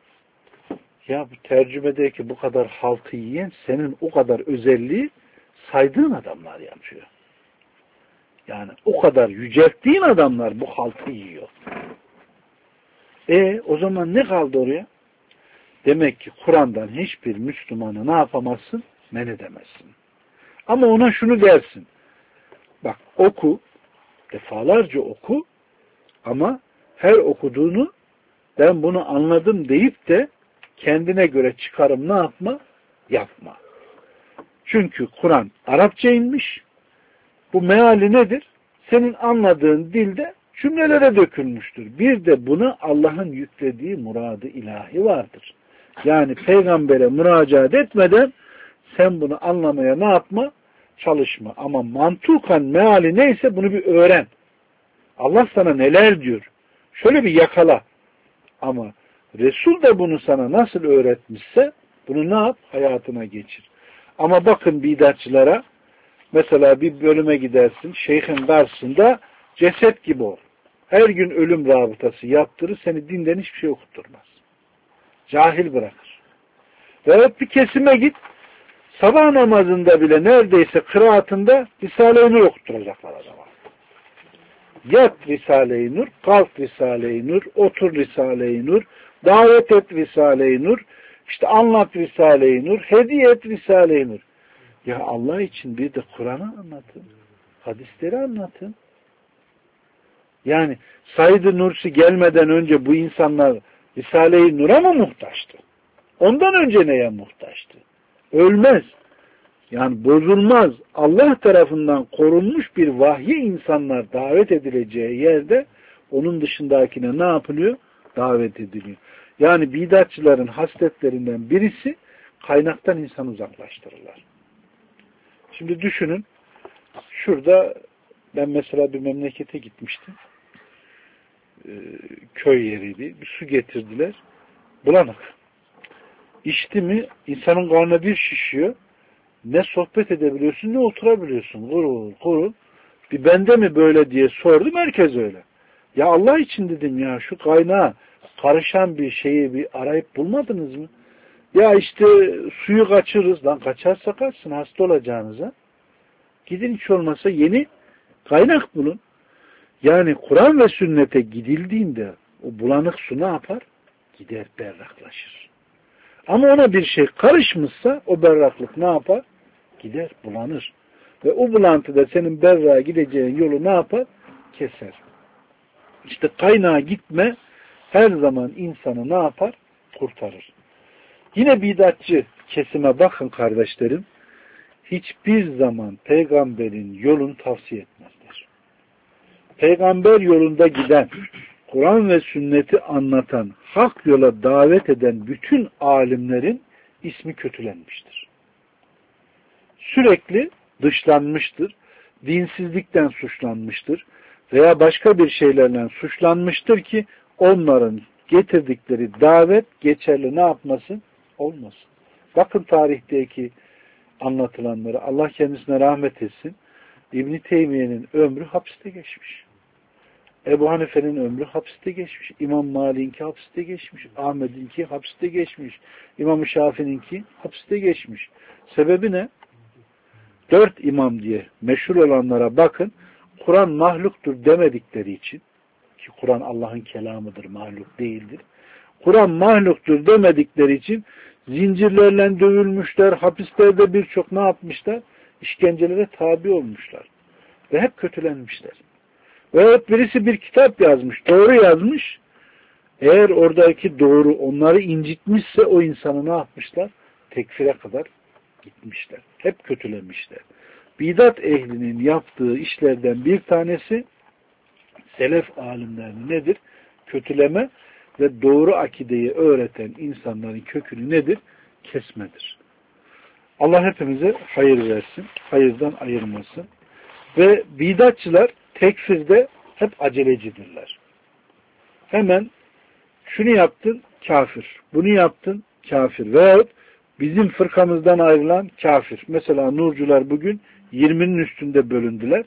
Ya bu tercümedeki bu kadar halkı yiyen senin o kadar özelliği saydığın adamlar yapıyor. Yani o kadar yücelttiğin adamlar bu halkı yiyor. E o zaman ne kaldı oraya? Demek ki Kur'an'dan hiçbir Müslümanı ne yapamazsın? Men edemezsin. Ama ona şunu dersin. Bak oku, defalarca oku ama her okuduğunu ben bunu anladım deyip de kendine göre çıkarım ne yapma? Yapma. Çünkü Kur'an Arapça inmiş. Bu meali nedir? Senin anladığın dilde cümlelere dökülmüştür. Bir de buna Allah'ın yüklediği muradı ilahi vardır. Yani peygambere müracaat etmeden sen bunu anlamaya ne yapma? Çalışma. Ama mantukan meali neyse bunu bir öğren. Allah sana neler diyor? Şöyle bir yakala. Ama Resul de bunu sana nasıl öğretmişse bunu ne yap? Hayatına geçir. Ama bakın bidatçılara mesela bir bölüme gidersin. Şeyhin karşısında ceset gibi ol. Her gün ölüm rabıtası yaptırır, seni dinden hiçbir şey okutturmaz. Cahil bırakır. Veyahut bir kesime git, sabah namazında bile neredeyse kıraatında Risale-i Nur okutturacaklar adama. Yat Risale-i Nur, kalk Risale-i Nur, otur Risale-i Nur, davet et Risale-i Nur, işte anlat Risale-i Nur, hediye et Risale-i Nur. Ya Allah için bir de Kur'an'ı anlatın. Hadisleri anlatın. Yani Said-i Nursi gelmeden önce bu insanlar Risale-i Nur'a mı muhtaçtı? Ondan önce neye muhtaçtı? Ölmez. Yani bozulmaz. Allah tarafından korunmuş bir vahye insanlar davet edileceği yerde onun dışındakine ne yapılıyor? Davet ediliyor. Yani bidatçıların hasletlerinden birisi kaynaktan insanı uzaklaştırırlar. Şimdi düşünün, şurada ben mesela bir memlekete gitmiştim. Ee, köy yeriydi. Bir su getirdiler. Bulanık. İçti mi insanın karnına bir şişiyor. Ne sohbet edebiliyorsun ne oturabiliyorsun. Kurul kurul. Bir bende mi böyle diye sordum. Herkes öyle. Ya Allah için dedim ya, şu kaynağa karışan bir şeyi bir arayıp bulmadınız mı? Ya işte suyu kaçırırız. Lan kaçarsa kaçsın, hasta olacağınıza. Gidin, hiç olmasa yeni kaynak bulun. Yani Kur'an ve sünnete gidildiğinde o bulanık su ne yapar? Gider, berraklaşır. Ama ona bir şey karışmışsa o berraklık ne yapar? Gider, bulanır. Ve o bulantıda senin berrağa gideceğin yolu ne yapar? Keser. İşte kaynağa gitme her zaman insanı ne yapar? Kurtarır. Yine bidatçı kesime bakın kardeşlerim. Hiçbir zaman peygamberin yolunu tavsiye etmezler. Peygamber yolunda giden, Kur'an ve sünneti anlatan, hak yola davet eden bütün alimlerin ismi kötülenmiştir. Sürekli dışlanmıştır, dinsizlikten suçlanmıştır veya başka bir şeylerle suçlanmıştır ki onların getirdikleri davet geçerli ne yapmasın? Olmasın. Bakın tarihteki anlatılanları, Allah kendisine rahmet etsin. İbn-i Teymiye'nin ömrü hapiste geçmiş. Ebu Hanife'nin ömrü hapiste geçmiş. İmam Malik'inki hapiste geçmiş. Ahmet'inki hapiste geçmiş. İmam Şafii'ninki hapiste geçmiş. Sebebi ne? Dört imam diye meşhur olanlara bakın. Kur'an mahluktur demedikleri için, ki Kur'an Allah'ın kelamıdır, mahluk değildir. Kur'an mahluktur demedikleri için zincirlerle dövülmüşler, hapislerde birçok ne yapmışlar? İşkencelere tabi olmuşlar. Ve hep kötülenmişler. Veyahut birisi bir kitap yazmış, doğru yazmış. Eğer oradaki doğru onları incitmişse o insanı ne yapmışlar? Tekfire kadar gitmişler. Hep kötülemişler. Bidat ehlinin yaptığı işlerden bir tanesi selef alimlerini nedir? Kötüleme ve doğru akideyi öğreten insanların kökünü nedir? Kesmedir. Allah hepimize hayır versin, hayırdan ayırmasın. Ve bidatçılar tekfirde hep acelecidirler. Hemen şunu yaptın, kafir. Bunu yaptın, kafir. Veyahut bizim fırkamızdan ayrılan kafir. Mesela Nurcular bugün yirminin üstünde bölündüler.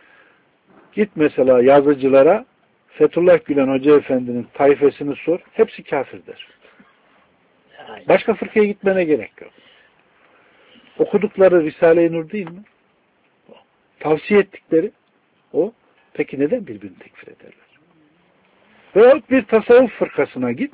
Git mesela yazıcılara, Fethullah Gülen Hoca Efendi'nin tayfesini sor. Hepsi kafir der. Başka fırkaya gitmene gerek yok. Okudukları Risale-i Nur değil mi? Tavsiye ettikleri o. Peki neden birbirini tekfir ederler? Veyahut bir tasavvuf fırkasına git.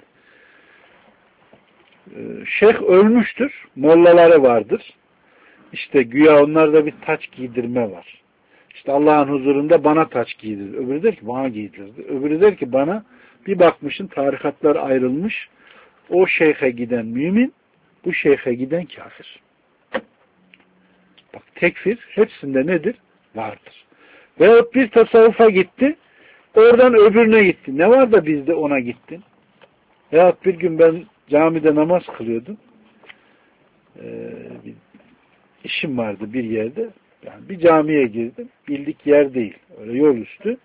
Şeyh ölmüştür. Mollaları vardır. İşte güya onlarda bir taç giydirme var. İşte Allah'ın huzurunda bana taç giydir. Öbürü der ki bana giydirdi. Öbürü der ki bana, bir bakmışın tarikatlar ayrılmış. O şeyhe giden mümin, bu şeyhe giden kafir. Bak, tekfir hepsinde nedir? Vardır. Veyahut bir tasavvufa gitti, oradan öbürüne gitti. Ne var da bizde ona gittin? Veyahut bir gün ben camide namaz kılıyordum. Ee, bir işim vardı bir yerde. Yani bir camiye girdim. Bildik yer değil. Öyle yol üstü.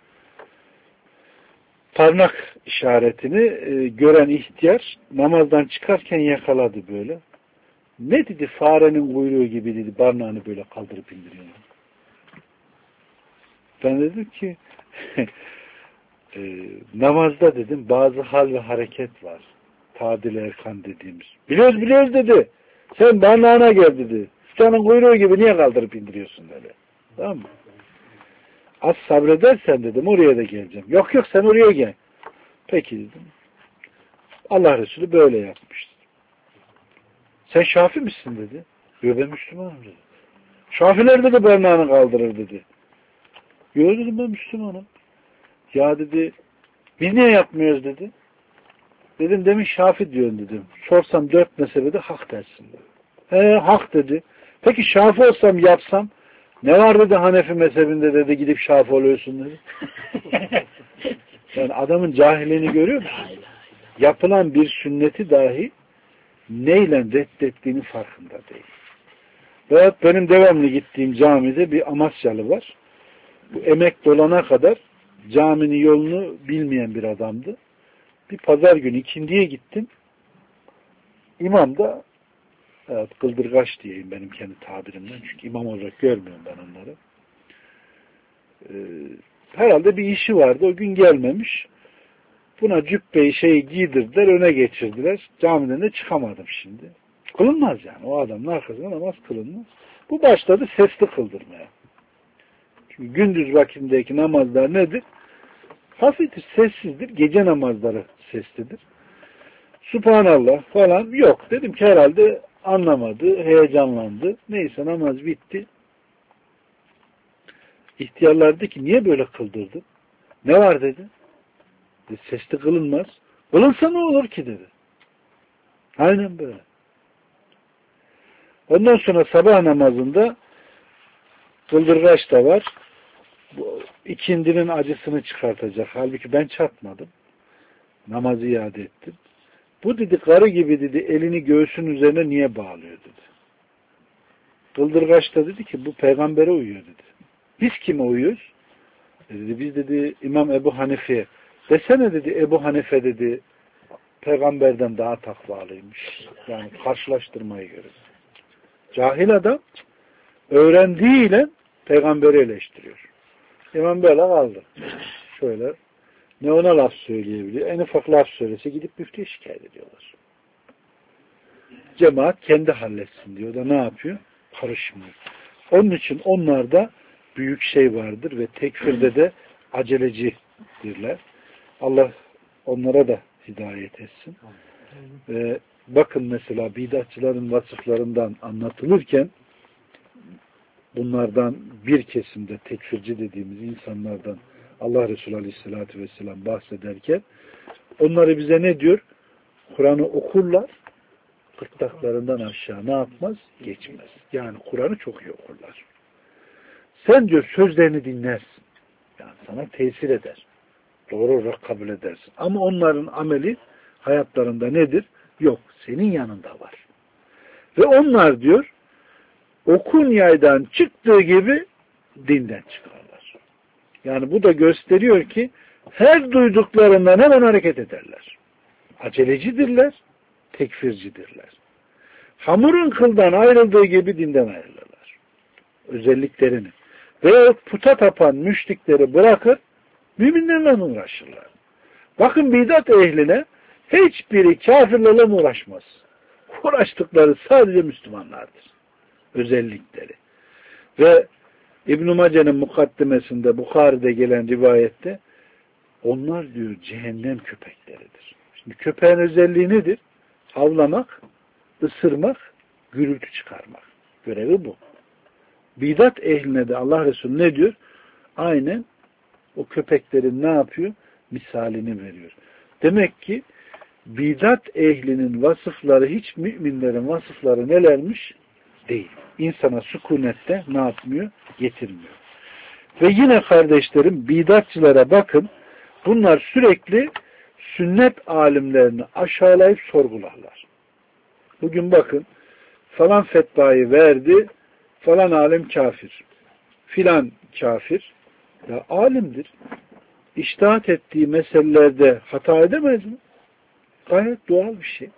Parmak işaretini e, gören ihtiyar namazdan çıkarken yakaladı böyle. Ne dedi? Farenin kuyruğu gibi dedi. Parmağını böyle kaldırıp indiriyor. Ben dedim ki e, namazda dedim bazı hal ve hareket var. Tadil erkan dediğimiz. Biliyoruz biliyoruz dedi. Sen banağına gel dedi. Senin kuyruğu gibi niye kaldırıp indiriyorsun dedi. Tamam mı? Az sabredersen dedim oraya da geleceğim. Yok yok sen oraya gel. Peki dedim. Allah Resulü böyle yapmıştı. Sen Şafi misin dedi. Yok ben Müslümanım dedi. Şafiler de barnağını kaldırır dedi. Yok dedim ben Müslümanım. Ya dedi biz niye yapmıyoruz dedi. Dedim demin Şafi diyorsun dedim. Sorsam dört mezhebede hak dersin dedi. He hak dedi. Peki Şafi olsam yapsam ne var dedi Hanefi mezhebinde dedi gidip Şafi oluyorsun dedi. Yani adamın cahilliğini görüyor musun? Yapılan bir sünneti dahi neyle reddettiğinin farkında değil. Veyahut benim devamlı gittiğim camide bir Amasyalı var. Bu emek dolana kadar caminin yolunu bilmeyen bir adamdı. Bir pazar günü ikindiye gittim. İmam da evet, kıldırgaç diyeyim benim kendi tabirimden. Çünkü imam olarak görmüyorum ben onları. Ee, herhalde bir işi vardı. O gün gelmemiş. Buna cübbeyi şeyi giydirdiler. Öne geçirdiler. Camiden de çıkamadım şimdi. Kılınmaz yani. O adamın arkasında namaz kılınmaz. Bu başladı sesli kıldırmaya. Çünkü gündüz vakitindeki namazlar nedir? Hafiftir, sessizdir. Gece namazları seslidir. Subhanallah falan yok. Dedim ki herhalde anlamadı, heyecanlandı. Neyse namaz bitti. İhtiyarlar dedi ki niye böyle kıldırdın? Ne var dedi. dedi sesli kılınmaz. Kılınsa ne olur ki dedi. Aynen böyle. Ondan sonra sabah namazında kıldırgaç da var. Bu ikindinin acısını çıkartacak. Halbuki ben çatmadım. Namazı iade ettim. Bu dedi karı gibi dedi elini göğsün üzerine niye bağlıyor dedi. Kıldırgaç da dedi ki bu peygambere uyuyor dedi. Biz kime uyuyoruz? E dedi, biz dedi İmam Ebu Hanife. Desene dedi Ebu Hanife dedi peygamberden daha takvalıymış. Yani karşılaştırmaya göre. Cahil adam öğrendiğiyle peygamberi eleştiriyor. İmam böyle kaldı. Şöyle ne ona laf söyleyebiliyor. En ufak laf söylese gidip müftüye şikayet ediyorlar. Cemaat kendi halletsin diyor da ne yapıyor? Karışmıyor. Onun için onlarda büyük şey vardır ve tekfirde de acelecidirler. Allah onlara da hidayet etsin. Ve bakın mesela bidatçıların vasıflarından anlatılırken bunlardan bir kesimde tekfirci dediğimiz insanlardan Allah Resulü Aleyhisselatü Vesselam bahsederken onları bize ne diyor? Kur'an'ı okurlar, gırtlaklarından aşağı ne yapmaz? Geçmez. Yani Kur'an'ı çok iyi okurlar. Sen diyor sözlerini dinlersin. Yani sana tesir eder. Doğru olarak kabul edersin. Ama onların ameli hayatlarında nedir? Yok. Senin yanında var. Ve onlar diyor okun yaydan çıktığı gibi dinden çıkarlar. Yani bu da gösteriyor ki her duyduklarından hemen hareket ederler. Acelecidirler, tekfircidirler. Hamurun kıldan ayrıldığı gibi dinden ayrılırlar. Özelliklerini. Ve puta tapan müşrikleri bırakır, müminlerle uğraşırlar. Bakın bidat ehline hiçbiri kafirlerle uğraşmaz. Uğraştıkları sadece Müslümanlardır. Özellikleri. Ve İbn-i Mace'nin mukaddimesinde Bukhari'de gelen rivayette onlar diyor cehennem köpekleridir. Şimdi köpeğin özelliği nedir? Avlamak, ısırmak, gürültü çıkarmak. Görevi bu. Bidat ehline de Allah Resulü ne diyor? Aynen o köpeklerin ne yapıyor? Misalini veriyor. Demek ki bidat ehlinin vasıfları hiç müminlerin vasıfları nelermiş? Değil. İnsana sükunette ne yapmıyor? Getirmiyor. Ve yine kardeşlerim bidatçılara bakın. Bunlar sürekli sünnet alimlerini aşağılayıp sorgularlar. Bugün bakın falan fetvayı verdi, falan alim kafir, filan kafir. Ya alimdir. İçtihat ettiği meselelerde hata edemez mi? Gayet doğal bir şey.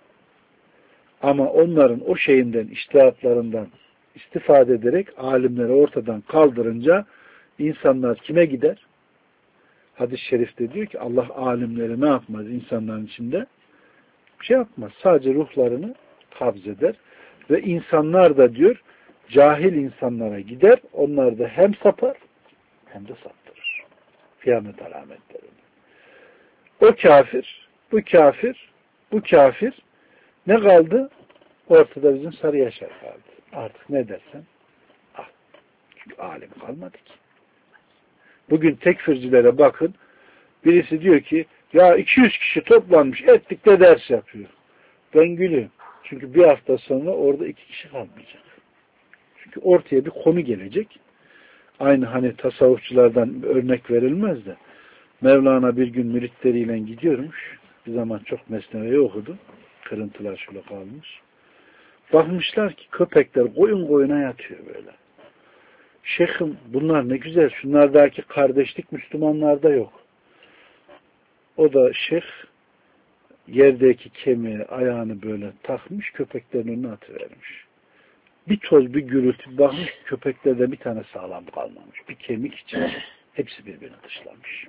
Ama onların o şeyinden, içtihatlarından istifade ederek alimleri ortadan kaldırınca insanlar kime gider? hadis-i şerifte diyor ki Allah alimleri ne yapmaz insanların içinde? Bir şey yapmaz. Sadece ruhlarını kabz eder. Ve insanlar da diyor cahil insanlara gider. Onlar da hem sapar hem de saptırır. Kıyamet alametleri. O kafir, bu kafir, bu kafir ne kaldı? Ortada bizim Sarı Yaşar kaldı. Artık ne dersen al. Çünkü alim kalmadı ki. Bugün tekfircilere bakın. Birisi diyor ki ya iki yüz kişi toplanmış ettik de ders yapıyor. Ben gülüyorum. Çünkü bir hafta sonra orada iki kişi kalmayacak. Çünkü ortaya bir konu gelecek. Aynı hani tasavvufçulardan örnek verilmez de Mevlana bir gün müritleriyle gidiyormuş. Bir zaman çok mesneveyi okudu. Kırıntılar şöyle kalmış. Bakmışlar ki köpekler koyun koyuna yatıyor böyle. Şeyhim bunlar ne güzel. Şunlardaki kardeşlik Müslümanlarda yok. O da şeyh yerdeki kemiği ayağını böyle takmış köpeklerin önüne atıvermiş. Bir toz bir gürültü bakmış köpeklerde bir tane sağlam kalmamış. Bir kemik için hepsi birbirini dışlamış.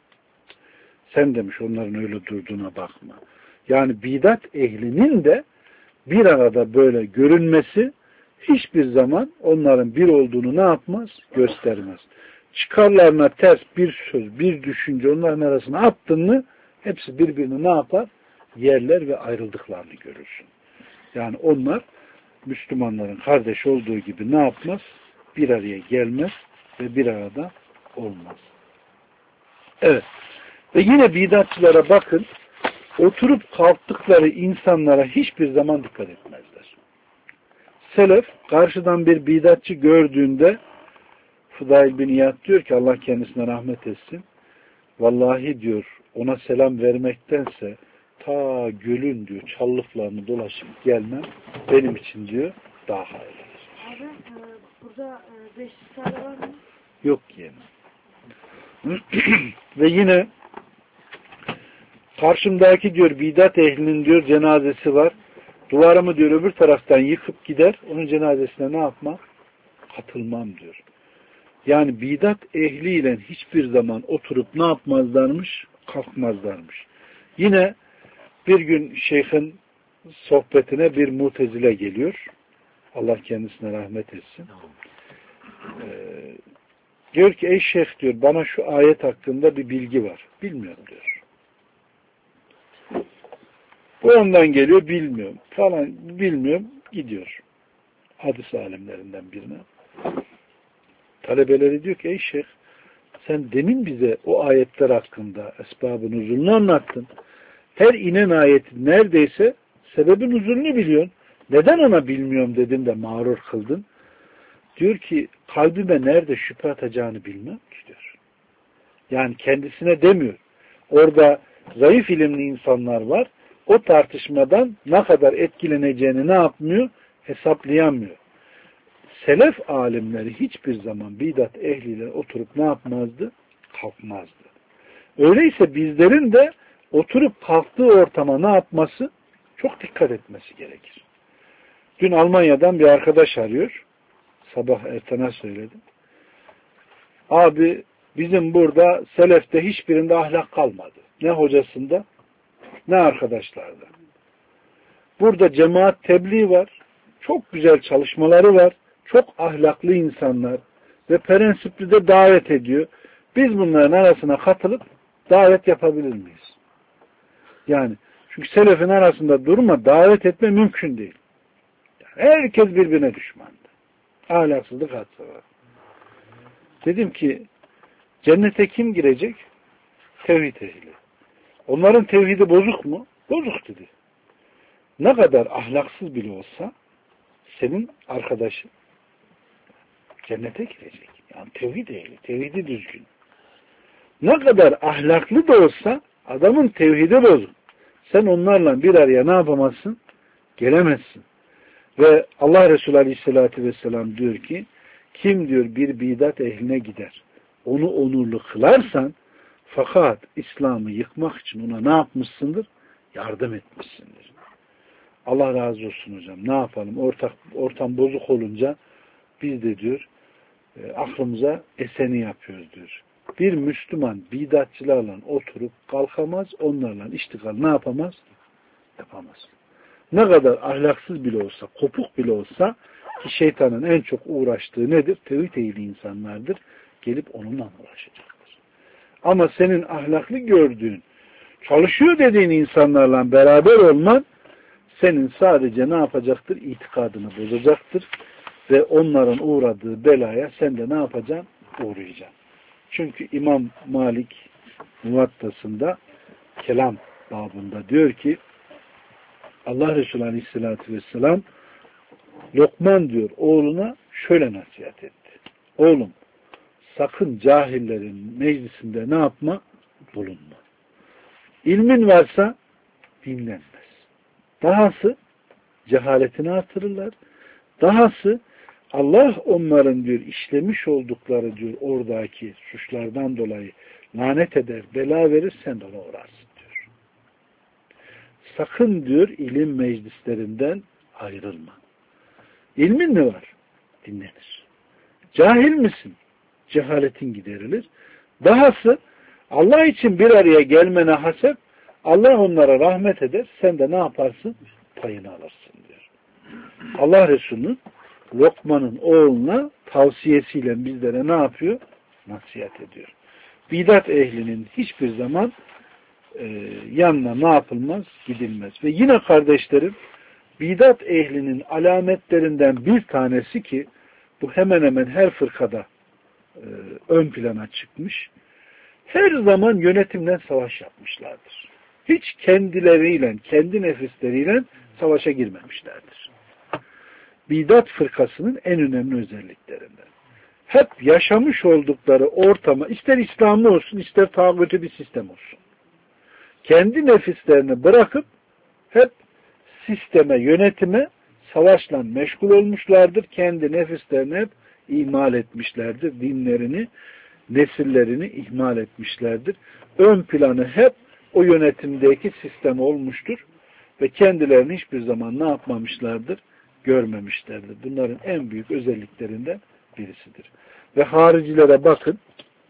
Sen demiş onların öyle durduğuna bakma. Yani bidat ehlinin de bir arada böyle görünmesi hiçbir zaman onların bir olduğunu ne yapmaz? Göstermez. Çıkarlarına ters bir söz, bir düşünce onların arasına attın mı hepsi birbirini ne yapar? Yerler ve ayrıldıklarını görürsün. Yani onlar Müslümanların kardeş olduğu gibi ne yapmaz? Bir araya gelmez ve bir arada olmaz. Evet. Ve yine bidatçılara bakın, oturup kalktıkları insanlara hiçbir zaman dikkat etmezler. Selef, karşıdan bir bidatçı gördüğünde Fıdail bin İyad diyor ki Allah kendisine rahmet etsin. Vallahi diyor ona selam vermektense ta gölün diyor çallıklarını dolaşıp gelmem benim için diyor daha hayırlı. Abi e, burada e, beş tane var mı? Yok yani. Ve yine karşımdaki diyor bidat ehlinin diyor cenazesi var. Duvarımı diyor öbür taraftan yıkıp gider. Onun cenazesine ne yapmam? Katılmam diyor. Yani bidat ehliyle hiçbir zaman oturup ne yapmazlarmış? Kalkmazlarmış. Yine bir gün şeyhin sohbetine bir mutezile geliyor. Allah kendisine rahmet etsin. Ee, diyor ki ey şeyh diyor bana şu ayet hakkında bir bilgi var. Bilmiyorum diyor. Bu ondan geliyor bilmiyorum. Falan bilmiyorum gidiyor. Hadis alimlerinden birine. Talebeleri diyor ki ey şeyh sen demin bize o ayetler hakkında esbab-ı nuzulunu anlattın. Her inen ayetin neredeyse sebebin nuzulunu biliyorsun. Neden ona bilmiyorum dedin de mağrur kıldın? Diyor ki kalbime nerede şüphe atacağını bilmem ki diyor. Yani kendisine demiyor. Orada zayıf ilimli insanlar var. O tartışmadan ne kadar etkileneceğini ne yapmıyor? Hesaplayamıyor. Selef alimleri hiçbir zaman bidat ehliyle oturup ne yapmazdı? Kalkmazdı. Öyleyse bizlerin de oturup kalktığı ortama ne yapması? Çok dikkat etmesi gerekir. Dün Almanya'dan bir arkadaş arıyor. Sabah ertene söyledim. Abi bizim burada selefte hiçbirinde ahlak kalmadı. Ne hocasında ne arkadaşlarda. Burada cemaat tebliğ var. Çok güzel çalışmaları var. Çok ahlaklı insanlar ve prensipli de davet ediyor. Biz bunların arasına katılıp davet yapabilir miyiz? Yani çünkü selefin arasında durma, davet etme mümkün değil. Yani herkes birbirine düşmandı. Ahlaksızlık hadise var. Dedim ki cennete kim girecek? Tevhid ehli. Onların tevhidi bozuk mu? Bozuk dedi. Ne kadar ahlaksız bile olsa senin arkadaşın cennete girecek. Yani tevhid ehli, tevhidi düzgün. Ne kadar ahlaklı da olsa adamın tevhidi bozuk. Sen onlarla bir araya ne yapamazsın? Gelemezsin. Ve Allah Resulü Aleyhisselatü Vesselam diyor ki kim diyor bir bidat ehline gider onu onurlu kılarsan fakat İslam'ı yıkmak için ona ne yapmışsındır? Yardım etmişsindir. Allah razı olsun hocam. Ne yapalım? Ortak, ortam bozuk olunca biz de diyor e, aklımıza eseni yapıyoruz diyor. Bir Müslüman bidatçılarla oturup kalkamaz, onlarla iştigal ne yapamaz? Yapamaz. Ne kadar ahlaksız bile olsa, kopuk bile olsa ki şeytanın en çok uğraştığı nedir? Tevhid ehli insanlardır. Gelip onunla uğraşacaktır. Ama senin ahlaklı gördüğün, çalışıyor dediğin insanlarla beraber olman senin sadece ne yapacaktır? İtikadını bozacaktır. Ve onların uğradığı belaya sen de ne yapacaksın? Uğrayacaksın. Çünkü İmam Malik Muvattası'nda kelam babında diyor ki Allah Resulü Aleyhisselatü Vesselam Lokman diyor oğluna şöyle nasihat etti. Oğlum sakın cahillerin meclisinde ne yapma? Bulunma. İlmin varsa dinlenmez. Dahası cehaletini artırırlar. Dahası Allah onların diyor işlemiş oldukları diyor oradaki suçlardan dolayı lanet eder, bela verir, sen de ona uğrarsın diyor. Sakın diyor ilim meclislerinden ayrılma. İlmin mi var? Dinlenir. Cahil misin? Cehaletin giderilir. Dahası Allah için bir araya gelmene hasep Allah onlara rahmet eder. Sen de ne yaparsın? Payını alırsın diyor. Allah Resulü'nün Lokman'ın oğluna tavsiyesiyle bizlere ne yapıyor? Nasihat ediyor. Bidat ehlinin hiçbir zaman e, yanına ne yapılmaz? Gidilmez. Ve yine kardeşlerim bidat ehlinin alametlerinden bir tanesi ki bu hemen hemen her fırkada e, ön plana çıkmış. Her zaman yönetimle savaş yapmışlardır. Hiç kendileriyle, kendi nefisleriyle savaşa girmemişlerdir. Bidat fırkasının en önemli özelliklerinden. Hep yaşamış oldukları ortama, ister İslamlı olsun, ister tağutu bir sistem olsun. Kendi nefislerini bırakıp hep sisteme, yönetime, savaşla meşgul olmuşlardır. Kendi nefislerini hep ihmal etmişlerdir. Dinlerini, nesillerini ihmal etmişlerdir. Ön planı hep o yönetimdeki sistem olmuştur. Ve kendilerini hiçbir zaman ne yapmamışlardır? Görmemişlerdir. Bunların en büyük özelliklerinden birisidir. Ve haricilere bakın,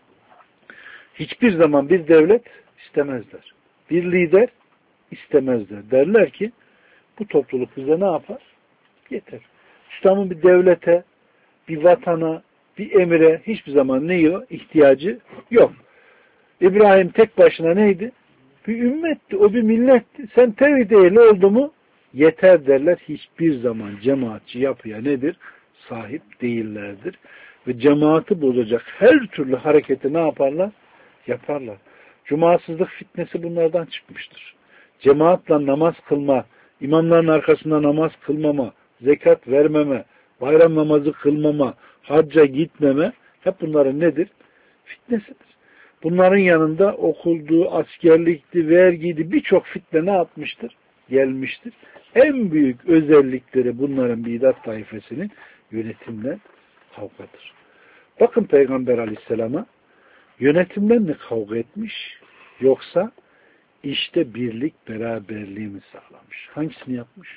hiçbir zaman bir devlet istemezler. Bir lider istemezler. Derler ki, bu topluluk bize ne yapar? Yeter. İslam'ın bir devlete, bir vatana, bir emire hiçbir zaman ne yok? İhtiyacı yok. İbrahim tek başına neydi? Bir ümmetti, o bir milletti. Sen tevhid ehli oldu mu? Yeter derler. Hiçbir zaman cemaatçi yapıya nedir? Sahip değillerdir. Ve cemaati bozacak her türlü hareketi ne yaparlar? Yaparlar. Cumasızlık fitnesi bunlardan çıkmıştır. Cemaatle namaz kılma, imamların arkasında namaz kılmama, zekat vermeme, bayram namazı kılmama, hacca gitmeme hep bunların nedir? Fitnesidir. Bunların yanında okuldu, askerlikti, vergiydi, birçok fitne ne yapmıştır? Gelmiştir. En büyük özellikleri bunların bidat taifesinin yönetimle kavgadır. Bakın Peygamber Aleyhisselam'a yönetimden mi kavga etmiş yoksa işte birlik beraberliği mi sağlamış? Hangisini yapmış?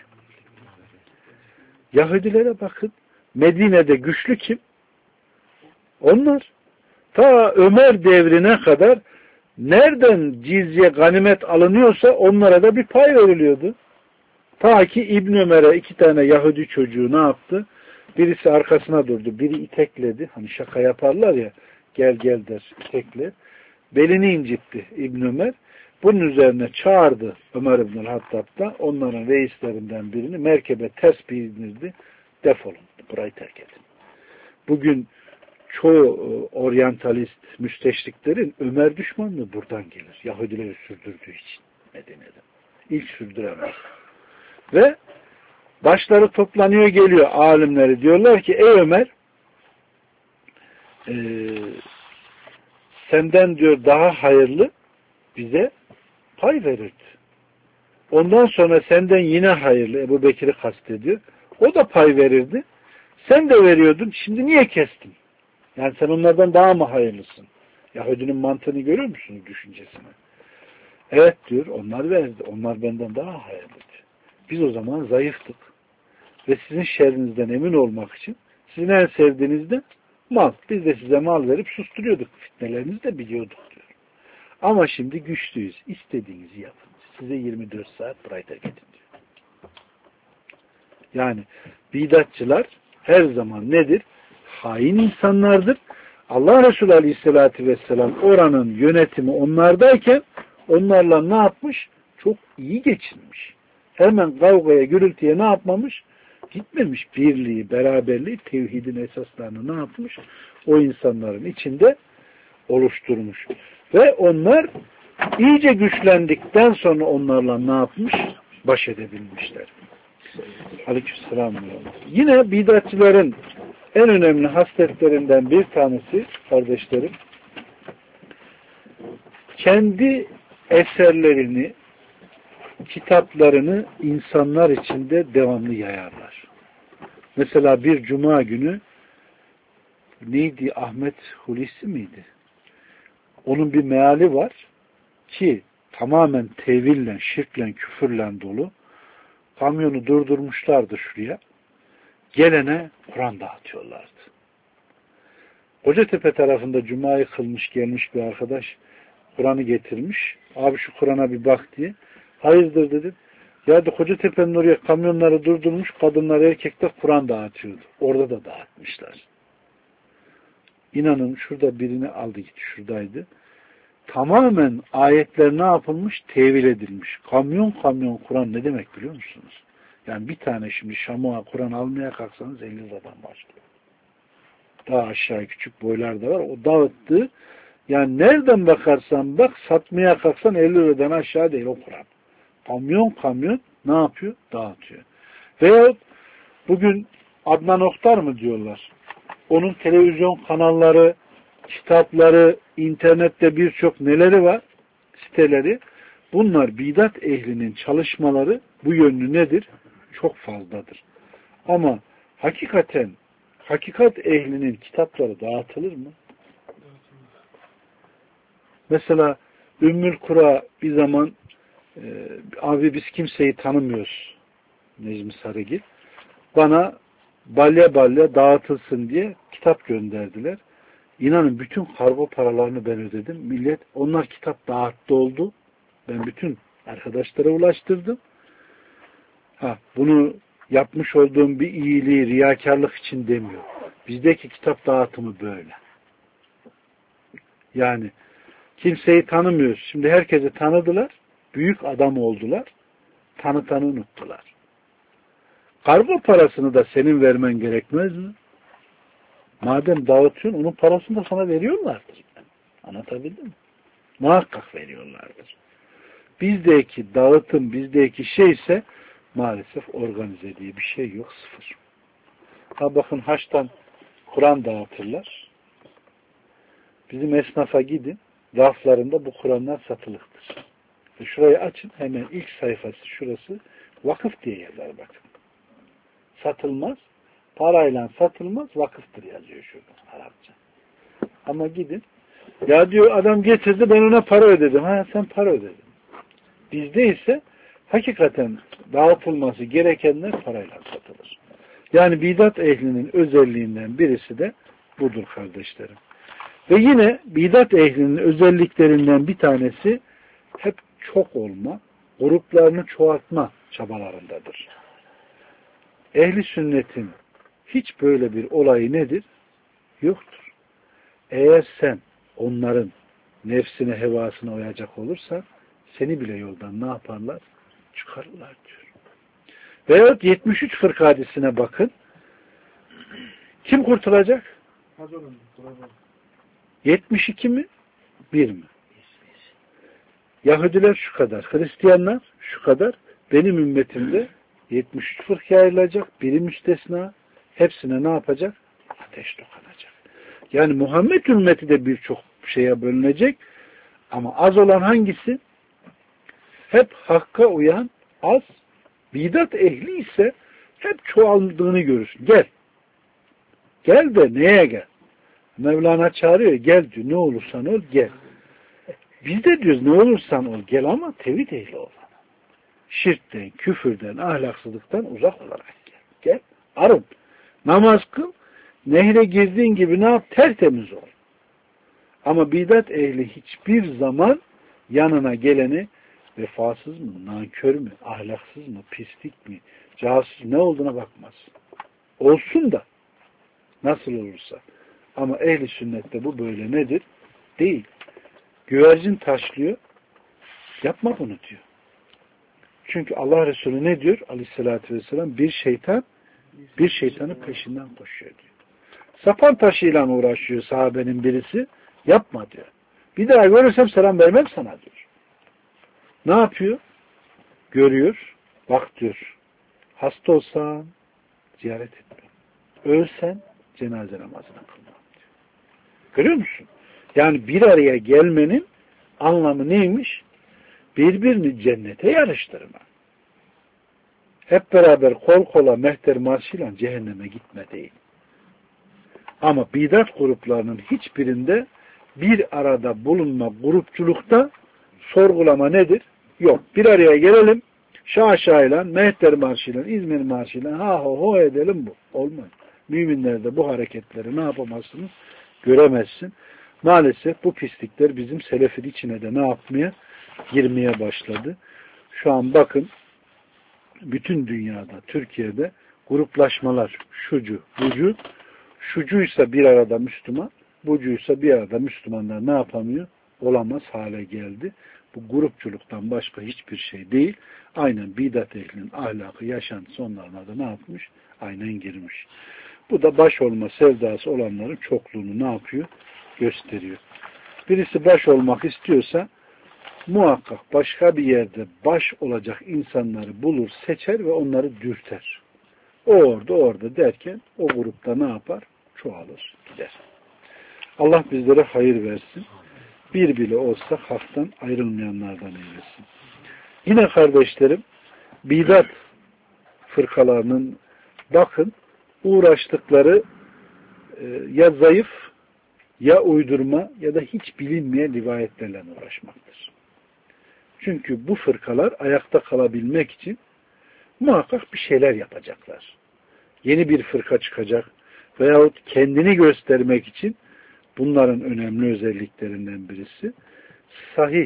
Yahudilere bakın. Medine'de güçlü kim? Onlar. Ta Ömer devrine kadar nereden cizye, ganimet alınıyorsa onlara da bir pay veriliyordu. Ta ki İbn Ömer'e iki tane Yahudi çocuğu ne yaptı? Birisi arkasına durdu, biri itekledi. Hani şaka yaparlar ya, gel gel der, itekle. Belini incitti İbn Ömer. Bunun üzerine çağırdı Ömer İbn Hattab'da onların reislerinden birini merkebe ters bindirdi. Defolun, burayı terk edin. Bugün çoğu oryantalist müsteşriklerin Ömer düşmanlığı buradan gelir. Yahudileri sürdürdüğü için Medine'de. İlk sürdüremez. Ve başları toplanıyor geliyor alimleri. Diyorlar ki ey Ömer e, senden diyor daha hayırlı bize pay verirdi. Ondan sonra senden yine hayırlı Ebu Bekir'i kastediyor. O da pay verirdi. Sen de veriyordun. Şimdi niye kestin? Yani sen onlardan daha mı hayırlısın? Yahudinin mantığını görüyor musunuz düşüncesini? Evet diyor. Onlar verdi. Onlar benden daha hayırlıydı. Biz o zaman zayıftık. Ve sizin şerrinizden emin olmak için sizin en sevdiğiniz de Mal. Biz de size mal verip susturuyorduk. Fitnelerinizi de biliyorduk diyor. Ama şimdi güçlüyüz. İstediğinizi yapın. Size yirmi dört saat burayı terk edin diyor. Yani bidatçılar her zaman nedir? Hain insanlardır. Allah Resulü Aleyhisselatü Vesselam oranın yönetimi onlardayken onlarla ne yapmış? Çok iyi geçinmiş. Hemen kavgaya, gürültüye ne yapmamış? Gitmemiş. Birliği, beraberliği, tevhidin esaslarını ne yapmış? O insanların içinde oluşturmuş. Ve onlar iyice güçlendikten sonra onlarla ne yapmış? Baş edebilmişler. Aleykümselam. Yine bidatçıların en önemli hasletlerinden bir tanesi kardeşlerim, kendi eserlerini, kitaplarını insanlar içinde devamlı yayarlar. Mesela bir cuma günü neydi? Ahmet Hulusi miydi? Onun bir meali var ki tamamen teville, şirkle, küfürle dolu. Kamyonu durdurmuşlardı şuraya. Gelene Kur'an dağıtıyorlardı. Kocatepe tarafında cumayı kılmış gelmiş bir arkadaş Kur'an'ı getirmiş. Abi şu Kur'an'a bir bak diye. Hayırdır dedim. Ya da Kocatepe'nin oraya kamyonları durdurmuş, kadınlar erkekler Kur'an dağıtıyordu. Orada da dağıtmışlar. İnanın şurada birini aldı gitti, şuradaydı. Tamamen ayetler ne yapılmış? Tevil edilmiş. Kamyon kamyon Kur'an ne demek biliyor musunuz? Yani bir tane şimdi Şam'a Kur'an almaya kalksanız elli liradan başlıyor. Daha aşağı küçük boylar da var. O dağıttı. Yani nereden bakarsan bak satmaya kalksan elli liradan aşağı değil o Kur'an. Kamyon kamyon ne yapıyor? Dağıtıyor. Veyahut bugün Adnan Oktar mı diyorlar? Onun televizyon kanalları, kitapları, internette birçok neleri var? Siteleri. Bunlar bidat ehlinin çalışmaları bu yönlü nedir? Çok fazladır. Ama hakikaten hakikat ehlinin kitapları dağıtılır mı? Mesela Ümmül Kura bir zaman e, abi biz kimseyi tanımıyoruz Necmi Sarıgil. Bana balya balya dağıtılsın diye kitap gönderdiler. İnanın bütün kargo paralarını ben ödedim. Millet onlar kitap dağıttı oldu. Ben bütün arkadaşlara ulaştırdım. Ha, bunu yapmış olduğum bir iyiliği riyakarlık için demiyor. Bizdeki kitap dağıtımı böyle. Yani kimseyi tanımıyoruz. Şimdi herkesi tanıdılar. Büyük adam oldular. Tanıtanı unuttular. Kargo parasını da senin vermen gerekmez mi? Madem dağıtıyorsun onun parasını da sana veriyorlardır. Anlatabildim mi? Muhakkak veriyorlardır. Bizdeki dağıtım, bizdeki şey ise maalesef organize diye bir şey yok. Sıfır. Ha bakın haçtan Kur'an dağıtırlar. Bizim esnafa gidin. Raflarında bu Kur'anlar satılıktır. E şurayı açın. Hemen ilk sayfası şurası. Vakıf diye yazar bakın. Satılmaz. Parayla satılmaz. Vakıftır yazıyor şurada. Arapça. Ama gidin. Ya diyor adam getirdi ben ona para ödedim. Ha sen para ödedin. Bizde ise hakikaten dağıtılması gerekenler parayla satılır. Yani bidat ehlinin özelliğinden birisi de budur kardeşlerim. Ve yine bidat ehlinin özelliklerinden bir tanesi hep çok olma, gruplarını çoğaltma çabalarındadır. Ehli sünnetin hiç böyle bir olayı nedir? Yoktur. Eğer sen onların nefsine, hevasına uyacak olursan seni bile yoldan ne yaparlar? Çıkarırlar diyor. Veyahut yetmiş üç fırka hadisine bakın. Kim kurtulacak? yetmiş iki mi? bir mi? Yahudiler şu kadar, Hristiyanlar şu kadar. Benim ümmetimde yetmiş üç fırka ayrılacak. Biri müstesna. Hepsine ne yapacak? Ateş dokunacak. Yani Muhammed ümmeti de birçok şeye bölünecek. Ama az olan hangisi? Hep hakka uyan az. Bidat ehli ise hep çoğaldığını görürsün. Gel. Gel de neye gel? Mevlana çağırıyor. Gel diyor. Ne olursan ol gel. Biz de diyoruz ne olursan ol gel ama tevhid ehli ol. Şirkten, küfürden, ahlaksızlıktan uzak olarak gel. Gel. Arın. Namaz kıl. Nehre girdiğin gibi ne yap? Tertemiz ol. Ama bidat ehli hiçbir zaman yanına geleni vefasız mı, nankör mü, ahlaksız mı, pislik mi, casus ne olduğuna bakmaz. Olsun da nasıl olursa. Ama ehli sünnette bu böyle nedir? Değil. Güvercin taşlıyor. Yapma bunu diyor. Çünkü Allah Resulü ne diyor? Aleyhissalatü vesselam bir şeytan bir şeytanın peşinden koşuyor diyor. Sapan taşıyla uğraşıyor sahabenin birisi. Yapma diyor. Bir daha görürsem selam vermem sana diyor. Ne yapıyor? Görüyor. Bak diyor. Hasta olsan ziyaret etme. Ölsen cenaze namazına kılma diyor. Görüyor musun? Yani bir araya gelmenin anlamı neymiş? Birbirini cennete yarıştırma. Hep beraber kol kola mehter marşıyla cehenneme gitme değil. Ama bidat gruplarının hiçbirinde bir arada bulunma grupçulukta sorgulama nedir? Yok. Bir araya gelelim. Şaşayla, mehter marşıyla, İzmir marşıyla ha ho ho edelim bu. Olmaz. Müminlerde bu hareketleri ne yapamazsınız? Göremezsin. Maalesef bu pislikler bizim selefin içine de ne yapmaya? Girmeye başladı. Şu an bakın bütün dünyada, Türkiye'de gruplaşmalar şucu, bucu, şucuysa bir arada Müslüman, bucuysa bir arada Müslümanlar ne yapamıyor? Olamaz hale geldi. Bu grupçuluktan başka hiçbir şey değil. Aynen bidat ehlinin ahlakı, yaşantısı onlarına da ne yapmış? Aynen girmiş. Bu da baş olma sevdası olanların çokluğunu ne yapıyor? Gösteriyor. Birisi baş olmak istiyorsa muhakkak başka bir yerde baş olacak insanları bulur, seçer ve onları dürter. O orada, orada derken o grupta ne yapar? Çoğalır, gider. Allah bizlere hayır versin. Bir bile olsa haktan ayrılmayanlardan eylesin. Yine kardeşlerim, bidat fırkalarının bakın uğraştıkları e, ya zayıf, ya uydurma ya da hiç bilinmeyen rivayetlerle uğraşmaktır. Çünkü bu fırkalar ayakta kalabilmek için muhakkak bir şeyler yapacaklar. Yeni bir fırka çıkacak veyahut kendini göstermek için bunların önemli özelliklerinden birisi sahih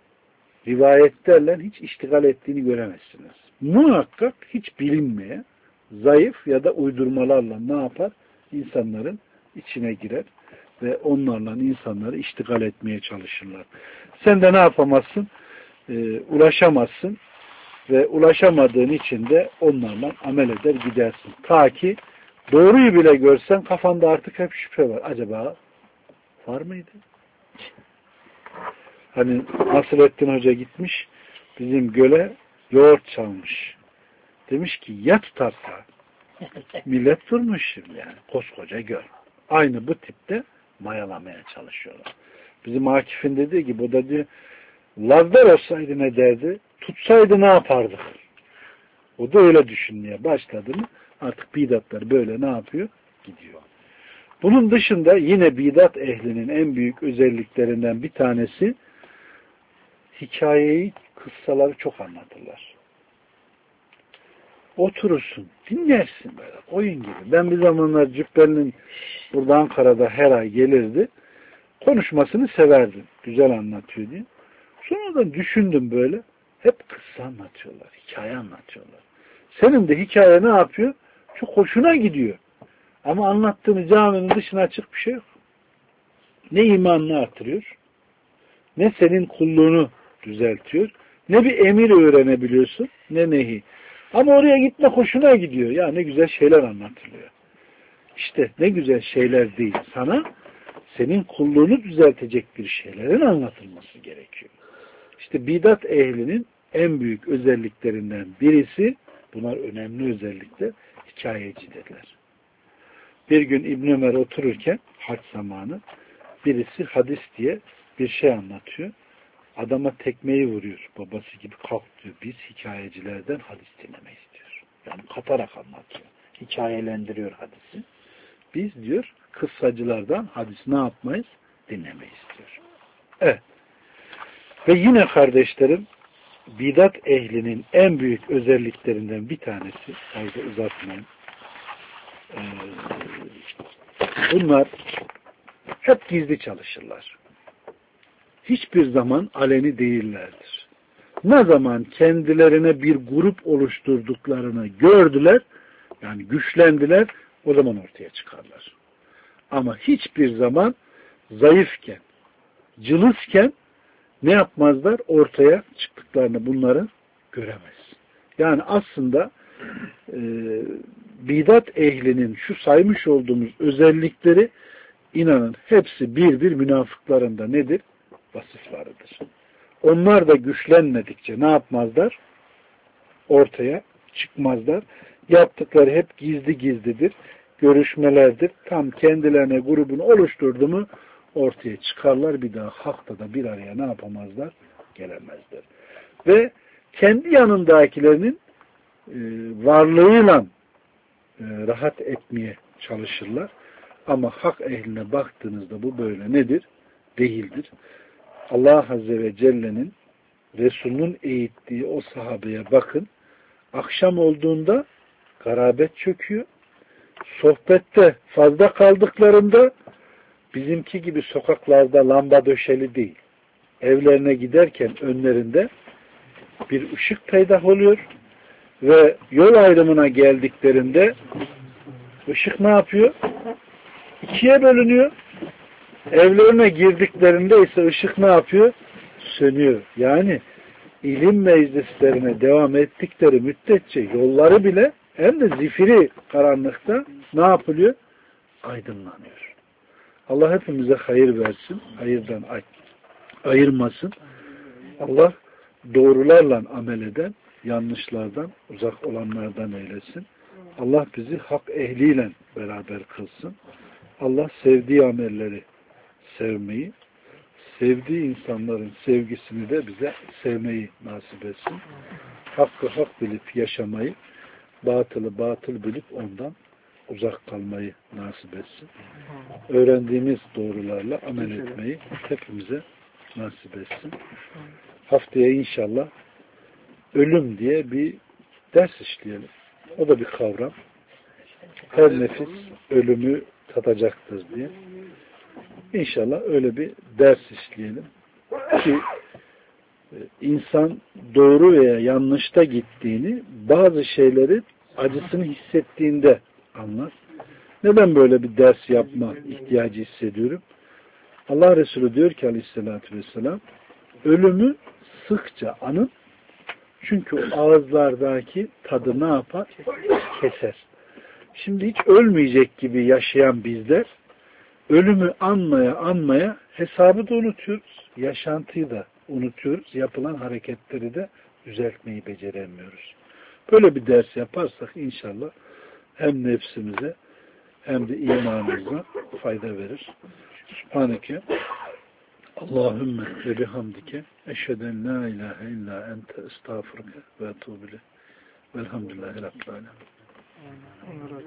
rivayetlerle hiç iştigal ettiğini göremezsiniz. Muhakkak hiç bilinmeye zayıf ya da uydurmalarla ne yapar? İnsanların içine girer ve onlarla insanları iştigal etmeye çalışırlar. Sen de ne yapamazsın? Ee, ulaşamazsın ve ulaşamadığın için de onlarla amel eder gidersin. Ta ki doğruyu bile görsen kafanda artık hep şüphe var. Acaba var mıydı? Hani Nasrettin Hoca gitmiş bizim göle yoğurt çalmış. Demiş ki ya tutarsa millet durmuş şimdi yani. Koskoca göl. Aynı bu tipte mayalamaya çalışıyorlar. Bizim Akif'in dediği gibi o da diyor Lazlar olsaydı ne derdi? Tutsaydı ne yapardık? O da öyle düşünmeye başladı mı artık bidatlar böyle ne yapıyor? Gidiyor. Bunun dışında yine bidat ehlinin en büyük özelliklerinden bir tanesi hikayeyi, kıssaları çok anlatırlar. Oturursun, dinlersin böyle, oyun gibi. Ben bir zamanlar Cübbeli'nin burada Ankara'da her ay gelirdi. Konuşmasını severdim. Güzel anlatıyor diye. Sonradan düşündüm böyle. Hep kıssa anlatıyorlar, hikaye anlatıyorlar. Senin de hikaye ne yapıyor? Çok hoşuna gidiyor. Ama anlattığını caminin dışına açık bir şey yok. Ne imanını artırıyor, ne senin kulluğunu düzeltiyor, ne bir emir öğrenebiliyorsun, ne nehi. Ama oraya gitme hoşuna gidiyor. Ya ne güzel şeyler anlatılıyor. İşte ne güzel şeyler değil. Sana senin kulluğunu düzeltecek bir şeylerin anlatılması gerekiyor. İşte bidat ehlinin en büyük özelliklerinden birisi, bunlar önemli özellikler, hikayecidirler. Bir gün İbn Ömer otururken hac zamanı birisi hadis diye bir şey anlatıyor. Adama tekmeyi vuruyor. Babası gibi kalk diyor. Biz hikayecilerden hadis dinlemeyi istiyor. Yani katarak anlatıyor. Hikayelendiriyor hadisi. Biz diyor kıssacılardan hadis ne yapmayız? Dinlemeyi istiyor. Evet. Ve yine kardeşlerim bidat ehlinin en büyük özelliklerinden bir tanesi, fazla uzatmayın, Ee, Bunlar hep gizli çalışırlar. Hiçbir zaman aleni değillerdir. Ne zaman kendilerine bir grup oluşturduklarını gördüler, yani güçlendiler, o zaman ortaya çıkarlar. Ama hiçbir zaman zayıfken, cılızken ne yapmazlar? Ortaya çıktıklarını bunları göremez. Yani aslında e, bidat ehlinin şu saymış olduğumuz özellikleri inanın hepsi bir bir münafıklarında nedir? Vasıflarıdır. Onlar da güçlenmedikçe ne yapmazlar? Ortaya çıkmazlar. Yaptıkları hep gizli gizlidir. Görüşmelerdir. Tam kendilerine grubunu oluşturdu mu ortaya çıkarlar. Bir daha hakta da bir araya ne yapamazlar? Gelemezler. Ve kendi yanındakilerinin e, varlığıyla e, rahat etmeye çalışırlar. Ama hak ehline baktığınızda bu böyle nedir? Değildir. Allah Azze ve Celle'nin Resul'ün eğittiği o sahabeye bakın. Akşam olduğunda garabet çöküyor. Sohbette fazla kaldıklarında bizimki gibi sokaklarda lamba döşeli değil. Evlerine giderken önlerinde bir ışık peydah oluyor ve yol ayrımına geldiklerinde ışık ne yapıyor? İkiye bölünüyor. Evlerine girdiklerinde ise ışık ne yapıyor? Sönüyor. Yani ilim meclislerine devam ettikleri müddetçe yolları bile hem de zifiri karanlıkta ne yapılıyor? Aydınlanıyor. Allah hepimize hayır versin. Hayırdan ay ayırmasın. Allah doğrularla amel eden, yanlışlardan uzak olanlardan eylesin. Allah bizi hak ehliyle beraber kılsın. Allah sevdiği amelleri sevmeyi, sevdiği insanların sevgisini de bize sevmeyi nasip etsin. Hakkı hak bilip yaşamayı, batılı batıl bilip ondan uzak kalmayı nasip etsin. Öğrendiğimiz doğrularla amel etmeyi hepimize nasip etsin. Haftaya inşallah ölüm diye bir ders işleyelim. O da bir kavram. Her nefis ölümü tadacaktır diye. İnşallah öyle bir ders işleyelim. Ki insan doğru veya yanlışta gittiğini, bazı şeyleri acısını hissettiğinde anlar. Neden böyle bir ders yapma ihtiyacı hissediyorum? Allah Resulü diyor ki aleyhissalatü vesselam, ölümü sıkça anın, çünkü o ağızlardaki tadı ne yapar? Keser. Şimdi hiç ölmeyecek gibi yaşayan bizler, ölümü anmaya anmaya hesabı da unutuyoruz, yaşantıyı da unutuyoruz, yapılan hareketleri de düzeltmeyi beceremiyoruz. Böyle bir ders yaparsak inşallah hem nefsimize hem de imanımıza fayda verir. Subhaneke Allahümme ve bihamdike eşheden la ilahe illa ente estağfurke ve etûbü ileyk. Velhamdülillahi Rabbil alemin.